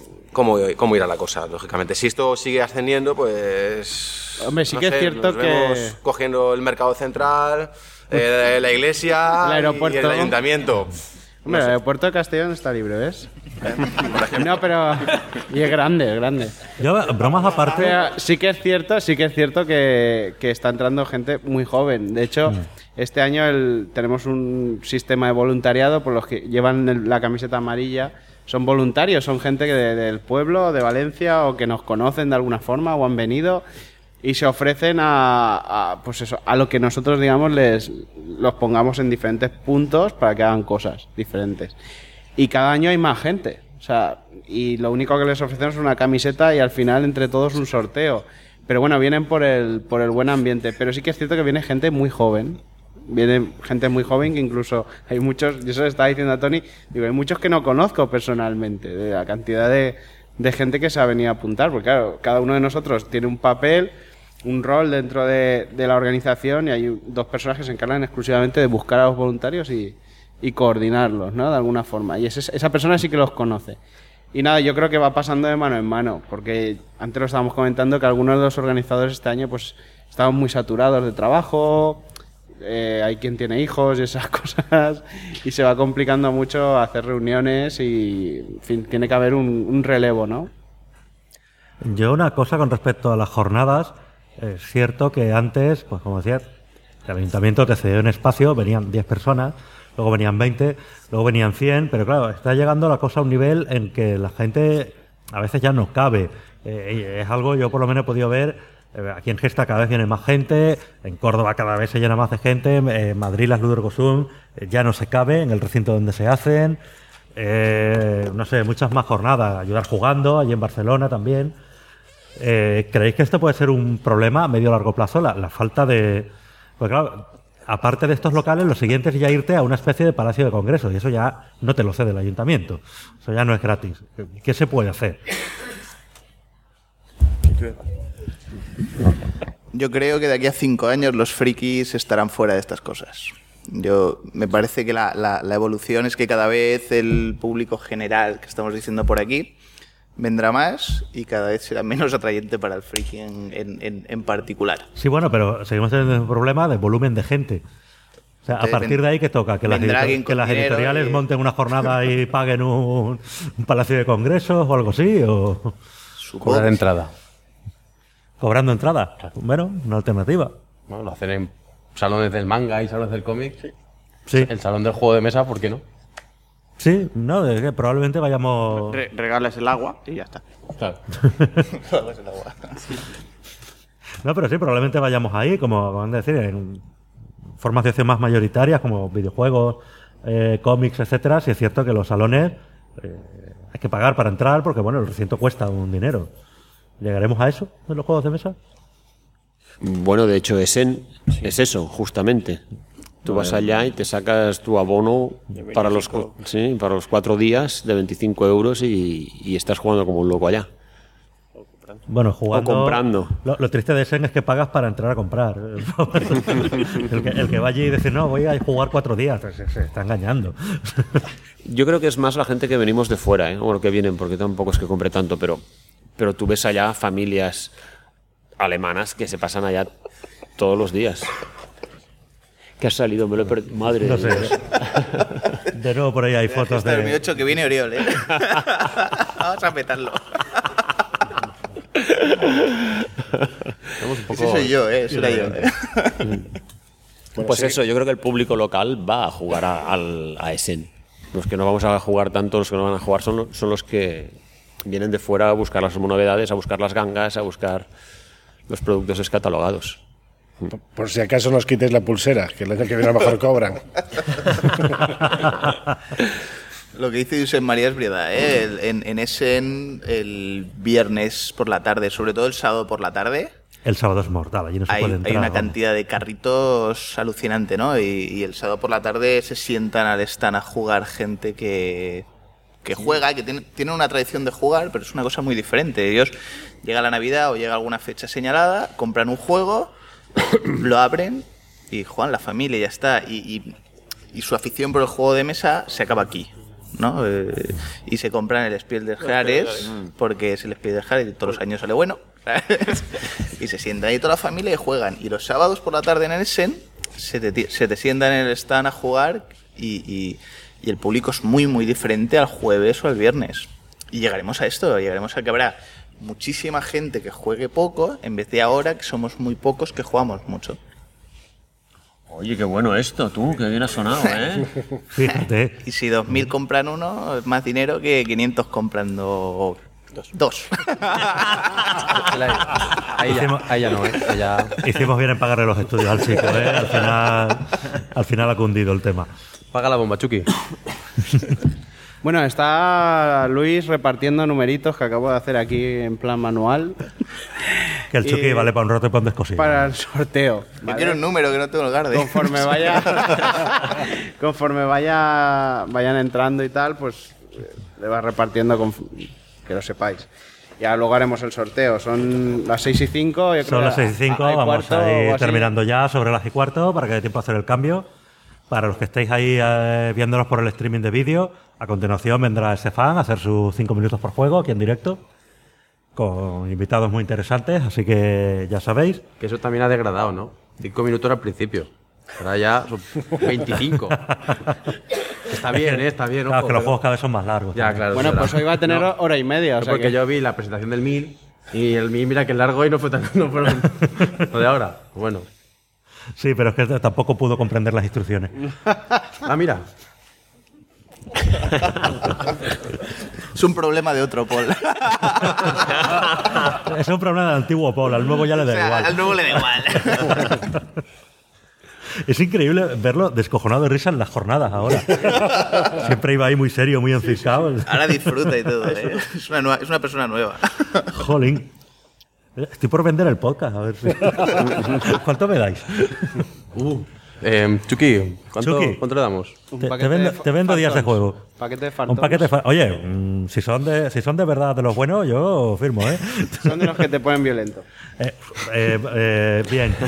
cómo irá la cosa, lógicamente. Si esto sigue ascendiendo, pues... Hombre, sí que es cierto que... vemos cogiendo el mercado central, la iglesia el aeropuerto, y el ayuntamiento. Hombre, el aeropuerto de Castellón está libre, ¿ves? No, pero... Y es grande. Yo, bromas aparte... Pero sí que es cierto que está entrando gente muy joven. De hecho, este año tenemos un sistema de voluntariado por los que llevan la camiseta amarilla. Son voluntarios, son gente del pueblo, de Valencia, o que nos conocen de alguna forma o han venido y se ofrecen pues eso, a lo que nosotros, digamos, los pongamos en diferentes puntos para que hagan cosas diferentes. Y cada año hay más gente. O sea, y lo único que les ofrecemos es una camiseta y al final entre todos un sorteo. Pero bueno, vienen por el buen ambiente. Pero sí que es cierto que viene gente muy joven. Viene gente muy joven que incluso hay muchos, yo se lo estaba diciendo a Tony, digo, hay muchos que no conozco personalmente, de la cantidad de gente que se ha venido a apuntar. Porque claro, cada uno de nosotros tiene un papel, un rol dentro de la organización y hay 2 personas que se encargan exclusivamente de buscar a los voluntarios y coordinarlos, ¿no? De alguna forma. Y esa persona sí que los conoce. Y nada, yo creo que va pasando de mano en mano, porque antes lo estábamos comentando que algunos de los organizadores este año pues estaban muy saturados de trabajo, hay quien tiene hijos y esas cosas, y se va complicando mucho hacer reuniones y, en fin, tiene que haber un relevo, ¿no? Yo una cosa con respecto a las jornadas, es cierto que antes, pues como decía, el ayuntamiento te cedió un espacio, venían 10 personas, luego venían 20, luego venían 100, pero claro, está llegando la cosa a un nivel en que la gente a veces ya no cabe. Es algo, yo por lo menos he podido ver, aquí en Gesta cada vez viene más gente, en Córdoba cada vez se llena más de gente, en Madrid las Ludorgosum ya no se cabe en el recinto donde se hacen, no sé, muchas más jornadas, ayudar jugando, allí en Barcelona también. ¿Creéis que esto puede ser un problema a medio o largo plazo? La falta de... Pues claro, aparte de estos locales, lo siguiente es ya irte a una especie de palacio de congresos, y eso ya no te lo cede el ayuntamiento. Eso ya no es gratis. ¿Qué se puede hacer? Yo creo que de aquí a 5 años los frikis estarán fuera de estas cosas. Me parece que la evolución es que cada vez el público general que estamos diciendo por aquí vendrá más y cada vez será menos atrayente para el friki en particular. Sí, bueno, pero seguimos teniendo un problema de volumen de gente. O sea, a partir de ahí, ¿qué toca? Que las editoriales monten una jornada y paguen un palacio de congresos o algo así, o... Cobrar entrada. ¿Cobrando entrada? Bueno, una alternativa. Bueno, lo hacen en salones del manga y salones del cómic. Sí. El salón del juego de mesa, ¿por qué no? Sí, no, es que probablemente vayamos... Regalas el agua y ya está. Claro. Regalas el agua. No, pero sí, probablemente vayamos ahí, como van a decir, en formas de acción más mayoritarias, como videojuegos, cómics, etcétera. Sí es cierto que los salones hay que pagar para entrar porque, bueno, el recinto cuesta un dinero. ¿Llegaremos a eso en los juegos de mesa? Bueno, de hecho, es eso, justamente. Tú vas allá y te sacas tu abono para los 4 días de 25 euros y estás jugando como un loco allá. Bueno, jugando... O comprando. Lo triste de Essen es que pagas para entrar a comprar. el que va allí y dice, no, voy a jugar 4 días, se está engañando. Yo creo que es más la gente que venimos de fuera, o que vienen, porque tampoco es que compre tanto, pero tú ves allá familias alemanas que se pasan allá todos los días. ¿Qué ha salido? Me lo he perdido. Madre no de sé. Dios. De nuevo por ahí hay fotos de... 2008 que viene Oriol, ¿eh? Vamos a petarlo. Ese soy yo, ese era yo. Pues eso, yo creo que el público local va a jugar a Essen. Los que no vamos a jugar tanto, los que no van a jugar son los que vienen de fuera a buscar las novedades, a buscar las gangas, a buscar los productos descatalogados. Por si acaso nos quitéis la pulsera, que el año que viene a lo mejor cobran. Lo que dice Josep María es verdad, ¿eh? En Essen, el viernes por la tarde, sobre todo el sábado por la tarde... El sábado es mortal, allí no se puede entrar. Hay una cantidad de carritos alucinante, ¿no? Y el sábado por la tarde se sientan al stand a jugar gente que juega, que tiene una tradición de jugar, pero es una cosa muy diferente. Ellos llega la Navidad o llega alguna fecha señalada, compran un juego, lo abren y juegan la familia y ya está. Y su afición por el juego de mesa se acaba aquí, ¿no? Y se compran el Spiel des Jahres porque es el Spiel des Jahres y todos los años sale bueno, ¿sabes? Y se sientan ahí toda la familia y juegan. Y los sábados por la tarde en Essen se te sientan en el stand a jugar y el público es muy muy diferente al jueves o al viernes. Y llegaremos a esto, llegaremos a que habrá muchísima gente que juegue poco en vez de ahora que somos muy pocos que jugamos mucho. Oye, qué bueno esto, tú, que bien ha sonado, ¿eh? Fíjate. Y si 2.000 compran uno, es más dinero que 500 comprando dos. Ahí ya no, ¿eh? Hicimos bien en pagarle los estudios al chico, ¿eh? Al final ha cundido el tema. Paga la bomba, Chucky. Bueno, está Luis repartiendo numeritos que acabo de hacer aquí en plan manual. Que el Chucky vale para un roto y para un descosido. Para el sorteo. Yo quiero un número que no tengo lugar de. Conforme vayan entrando y tal, pues le vas repartiendo que lo sepáis. Ya luego haremos el sorteo. Son las 6:05. Son las 6:05. Vamos a ir terminando ya sobre las 6:15 para que dé tiempo a hacer el cambio. Para los que estéis ahí viéndonos por el streaming de vídeo, a continuación vendrá Estefan a hacer sus 5 minutos por juego aquí en directo, con invitados muy interesantes, así que ya sabéis. Que eso también ha degradado, ¿no? 5 minutos al principio. Ahora ya son 25. Está bien, está bien. Claro, ojo, que los pero- juegos cada vez son más largos. Ya, claro. Bueno, será. pues hoy va a tener No. hora y media. O sea Porque que... yo vi la presentación del 1000 y el 1000, mira que largo y no fue tan. No fueron lo de ahora. Bueno. Sí, pero es que tampoco pudo comprender las instrucciones. Ah, mira. Es un problema de otro Paul. Es un problema del antiguo Paul, al nuevo ya le da O sea, igual. al nuevo le da igual. Es increíble verlo descojonado de risa en las jornadas ahora. Siempre iba ahí muy serio, muy enciscado. Ahora disfruta y todo, ¿eh? Es una persona nueva. Jolín. Estoy por vender el podcast, a ver si... ¿Cuánto me dais? Chucky, ¿cuánto le damos? Te vendo días de juego. Paquete de Un Phantoms. paquete de Oye, si son de verdad de los buenos, yo firmo, ¿eh? Son de los que te ponen violento. Bien.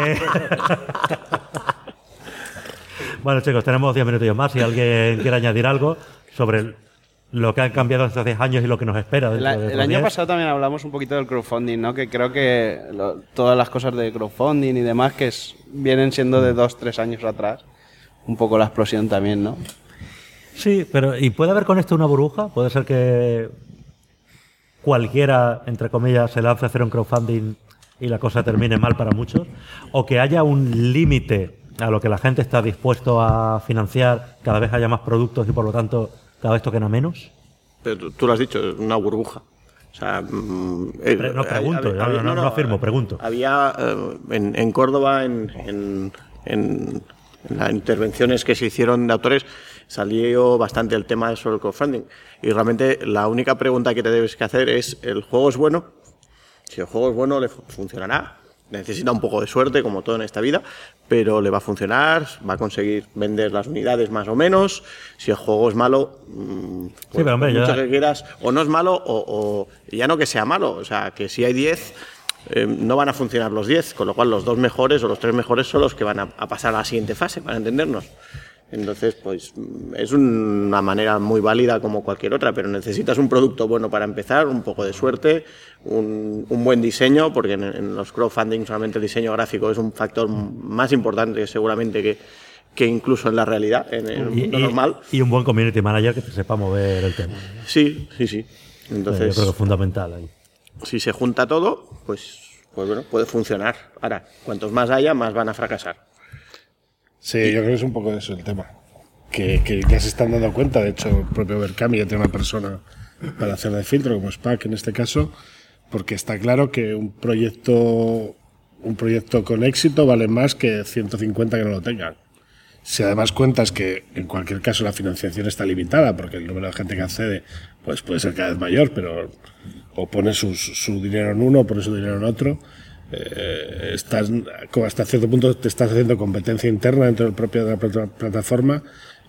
Bueno, chicos, tenemos 10 minutillos más. Si alguien quiere añadir algo sobre lo que han cambiado estos 10 años y lo que nos espera dentro de El otros año 10. pasado también hablamos un poquito del crowdfunding, ¿no? Que creo que todas las cosas de crowdfunding y demás que vienen siendo de 2-3 años atrás. Un poco la explosión también, ¿no? Sí, pero ¿y puede haber con esto una burbuja? ¿Puede ser que cualquiera, entre comillas, se lance a hacer un crowdfunding y la cosa termine mal para muchos? ¿O que haya un límite a lo que la gente está dispuesto a financiar, cada vez haya más productos y por lo tanto cada vez toquen a menos? Pero tú lo has dicho, es una burbuja. O sea, No pregunto, no afirmo, pregunto. Había en Córdoba, en las intervenciones que se hicieron de autores, salió bastante el tema sobre el crowdfunding. Y realmente la única pregunta que te debes que hacer es, ¿el juego es bueno? Si el juego es bueno, le funcionará. Necesita un poco de suerte, como todo en esta vida, pero le va a funcionar, va a conseguir vender las unidades más o menos. Si el juego es malo, pues, sí, pero hombre, mucho que quieras, o no es malo, o ya no que sea malo, o sea, que si hay 10, no van a funcionar los 10, con lo cual los 2 mejores o los 3 mejores son los que van a pasar a la siguiente fase, para entendernos. Entonces, pues es una manera muy válida como cualquier otra, pero necesitas un producto bueno para empezar, un poco de suerte, un buen diseño, porque en los crowdfunding solamente el diseño gráfico es un factor más importante seguramente que incluso en la realidad, en el mundo normal. Y un buen community manager que te sepa mover el tema. Sí. Entonces, yo creo que es fundamental ahí. Si se junta todo, pues bueno, puede funcionar. Ahora, cuantos más haya, más van a fracasar. Sí, yo creo que es un poco de eso el tema. Que ya se están dando cuenta, de hecho, el propio Berkami ya tiene una persona para hacer de filtro, como SPAC en este caso, porque está claro que un proyecto con éxito vale más que 150 que no lo tengan. Si además cuentas que en cualquier caso la financiación está limitada, porque el número de gente que accede pues puede ser cada vez mayor, pero o pone su dinero en uno o pone su dinero en otro, hasta cierto punto te estás haciendo competencia interna dentro del propio de la plataforma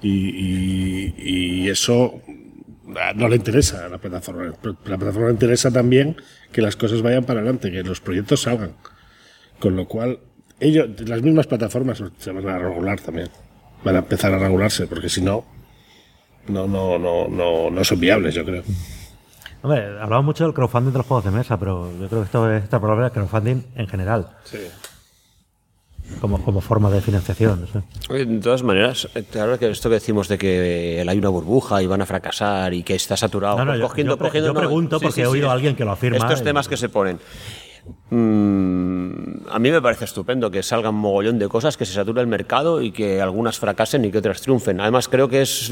y eso no le interesa a la plataforma. La plataforma le interesa también que las cosas vayan para adelante, que los proyectos salgan. Con lo cual, las mismas plataformas se van a regular también. Van a empezar a regularse, porque si no son viables, yo creo. Hombre, hablamos mucho del crowdfunding de los juegos de mesa, pero yo creo que esto es esta palabra crowdfunding en general. Sí. Como forma de financiación. ¿Sí? Oye, de todas maneras, claro que esto que decimos de que hay una burbuja y van a fracasar y que está saturado. No, yo pregunto porque he oído a alguien que lo afirma. Estos temas que se ponen. A mí me parece estupendo que salgan mogollón de cosas, que se sature el mercado y que algunas fracasen y que otras triunfen. Además, creo que es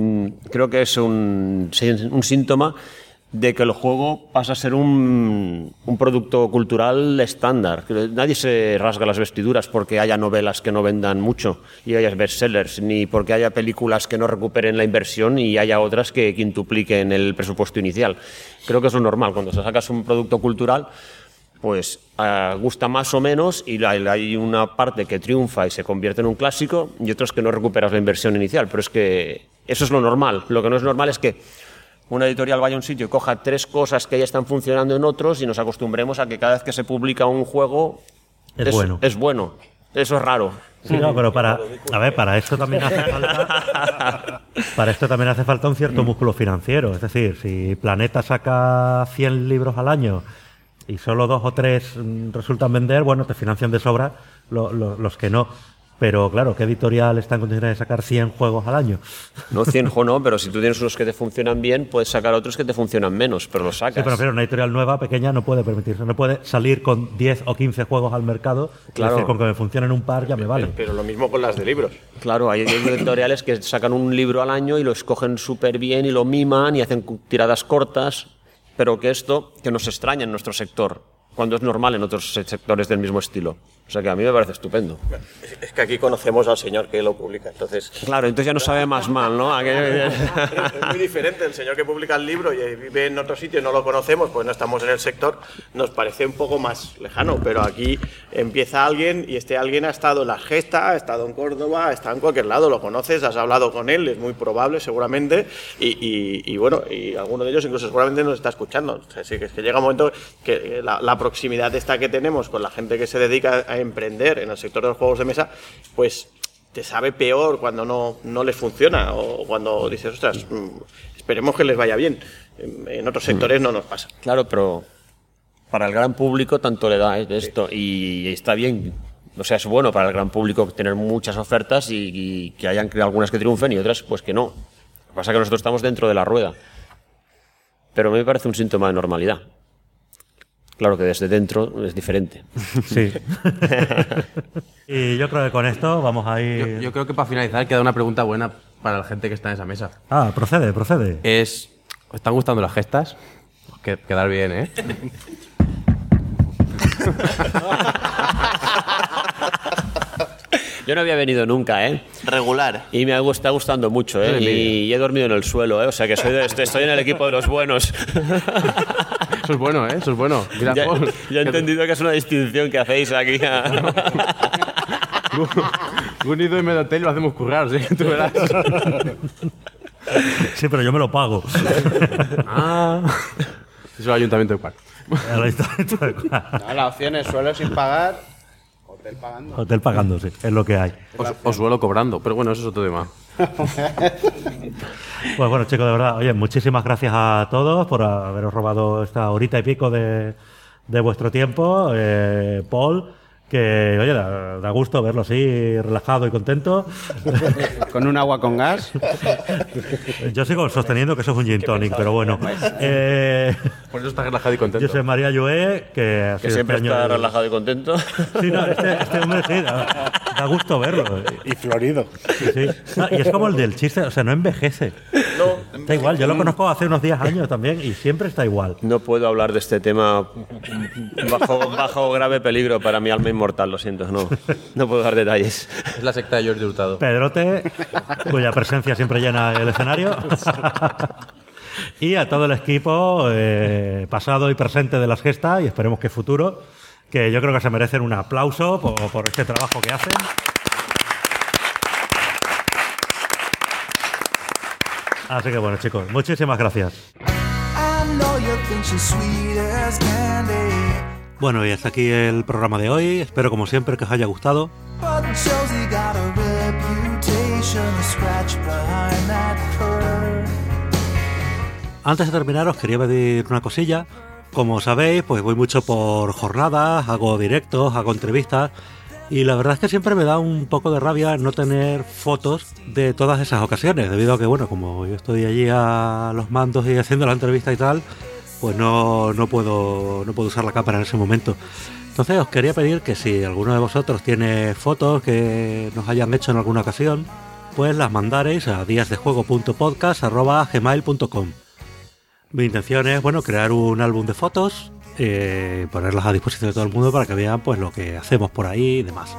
un síntoma de que el juego pasa a ser un producto cultural estándar. Nadie se rasga las vestiduras porque haya novelas que no vendan mucho y haya bestsellers, ni porque haya películas que no recuperen la inversión y haya otras que quintupliquen el presupuesto inicial. Creo que es lo normal. Cuando se sacas un producto cultural, pues gusta más o menos y hay una parte que triunfa y se convierte en un clásico y otros que no recuperas la inversión inicial. Pero es que eso es lo normal. Lo que no es normal es que una editorial vaya a un sitio y coja 3 cosas que ya están funcionando en otros y nos acostumbremos a que cada vez que se publica un juego es bueno. Eso es raro. Sí, no, pero para esto también hace falta un cierto músculo financiero. Es decir, si Planeta saca 100 libros al año y solo 2 o 3 resultan vender, bueno, te financian de sobra los que no. Pero claro, ¿qué editorial está en condiciones de sacar 100 juegos al año? No 100 juegos, no, pero si tú tienes unos que te funcionan bien, puedes sacar otros que te funcionan menos, pero los sacas. Sí, pero una editorial nueva, pequeña, no puede permitirse. No puede salir con 10 o 15 juegos al mercado. Claro. Es decir, con que me funcionen un par ya me vale. Pero lo mismo con las de libros. Claro, hay editoriales que sacan un libro al año y lo escogen súper bien y lo miman y hacen tiradas cortas, pero que esto que nos extraña en nuestro sector, cuando es normal en otros sectores del mismo estilo. O sea que a mí me parece estupendo. Es que aquí conocemos al señor que lo publica, entonces... Claro, entonces ya no sabe más mal, ¿no? Es muy diferente, el señor que publica el libro y vive en otro sitio y no lo conocemos, pues no estamos en el sector, nos parece un poco más lejano, pero aquí empieza alguien y este alguien ha estado en la Gesta, ha estado en Córdoba, ha estado en cualquier lado, lo conoces, has hablado con él, es muy probable seguramente, y bueno, y alguno de ellos incluso seguramente nos está escuchando. O sea, sí, que es que llega un momento que la proximidad esta que tenemos con la gente que se dedica a emprender en el sector de los juegos de mesa, pues te sabe peor cuando no les funciona o cuando dices, ostras, esperemos que les vaya bien. En otros sectores no nos pasa. Claro, pero para el gran público tanto le da esto y está bien. O sea, es bueno para el gran público tener muchas ofertas y que hayan algunas que triunfen y otras pues que no. Lo que pasa es que nosotros estamos dentro de la rueda. Pero a mí me parece un síntoma de normalidad. Claro que desde dentro es diferente. Sí. Y yo creo que con esto vamos a ir... Yo creo que para finalizar queda una pregunta buena para la gente que está en esa mesa. Ah, procede. ¿Os están gustando las gestas? Quedar bien, ¿eh? Yo no había venido nunca, ¿eh? Regular. Y me está gustando mucho, ¿eh? Y he dormido en el suelo, ¿eh? O sea que estoy en el equipo de los buenos. Eso es bueno, ¿eh? Eso es bueno. Mira, ya he entendido que es una distinción que hacéis aquí. Gunido y Medotel lo hacemos currar, ¿sí? Tú verás. Sí, pero yo me lo pago. Eso es el Ayuntamiento de Cuart. No, la opción es suelo sin pagar, hotel pagando. Hotel pagando, sí, es lo que hay. O suelo cobrando, pero bueno, eso es otro tema. Pues bueno, chicos, de verdad, oye, muchísimas gracias a todos por haberos robado esta horita y pico de vuestro tiempo. Paul, que, oye, da gusto verlo así, relajado y contento. Con un agua con gas. Yo sigo sosteniendo que eso es un gin tonic, pero bueno. Por eso está relajado y contento. Yo soy María Joé, que siempre está relajado y contento. Sí, no, este hombre sí, da gusto verlo. Y florido. Sí. No, y es como el del chiste, o sea, no envejece. No. Está igual, yo lo conozco hace unos 10 años también y siempre está igual. No puedo hablar de este tema bajo grave peligro para mi alma inmortal, lo siento, no puedo dar detalles. Es la secta de Jordi Hurtado. Pedrote, cuya presencia siempre llena el escenario. Y a todo el equipo pasado y presente de las gestas, y esperemos que futuro, que yo creo que se merecen un aplauso por este trabajo que hacen. Así que bueno, chicos, muchísimas gracias. Bueno, y hasta aquí el programa de hoy. Espero, como siempre, que os haya gustado. Antes de terminar, os quería pedir una cosilla. Como sabéis, pues voy mucho por jornadas, hago directos, hago entrevistas. Y la verdad es que siempre me da un poco de rabia no tener fotos de todas esas ocasiones, debido a que, bueno, como yo estoy allí a los mandos y haciendo la entrevista y tal, pues no puedo usar la cámara en ese momento. Entonces os quería pedir que si alguno de vosotros tiene fotos que nos hayan hecho en alguna ocasión, pues las mandaréis a díasdejuego.podcast@gmail.com. Mi intención es, bueno, crear un álbum de fotos, ponerlas a disposición de todo el mundo para que vean pues lo que hacemos por ahí y demás.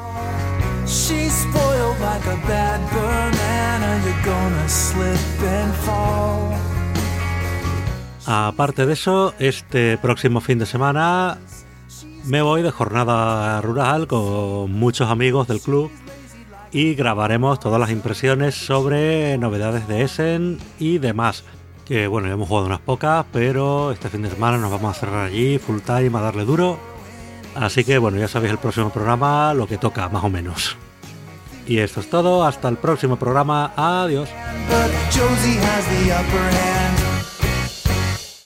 Aparte de eso, este próximo fin de semana me voy de jornada rural con muchos amigos del club y grabaremos todas las impresiones sobre novedades de Essen y demás. Que bueno, ya hemos jugado unas pocas, pero este fin de semana nos vamos a cerrar allí, full time, a darle duro. Así que bueno, ya sabéis el próximo programa, lo que toca, más o menos. Y esto es todo, hasta el próximo programa, adiós.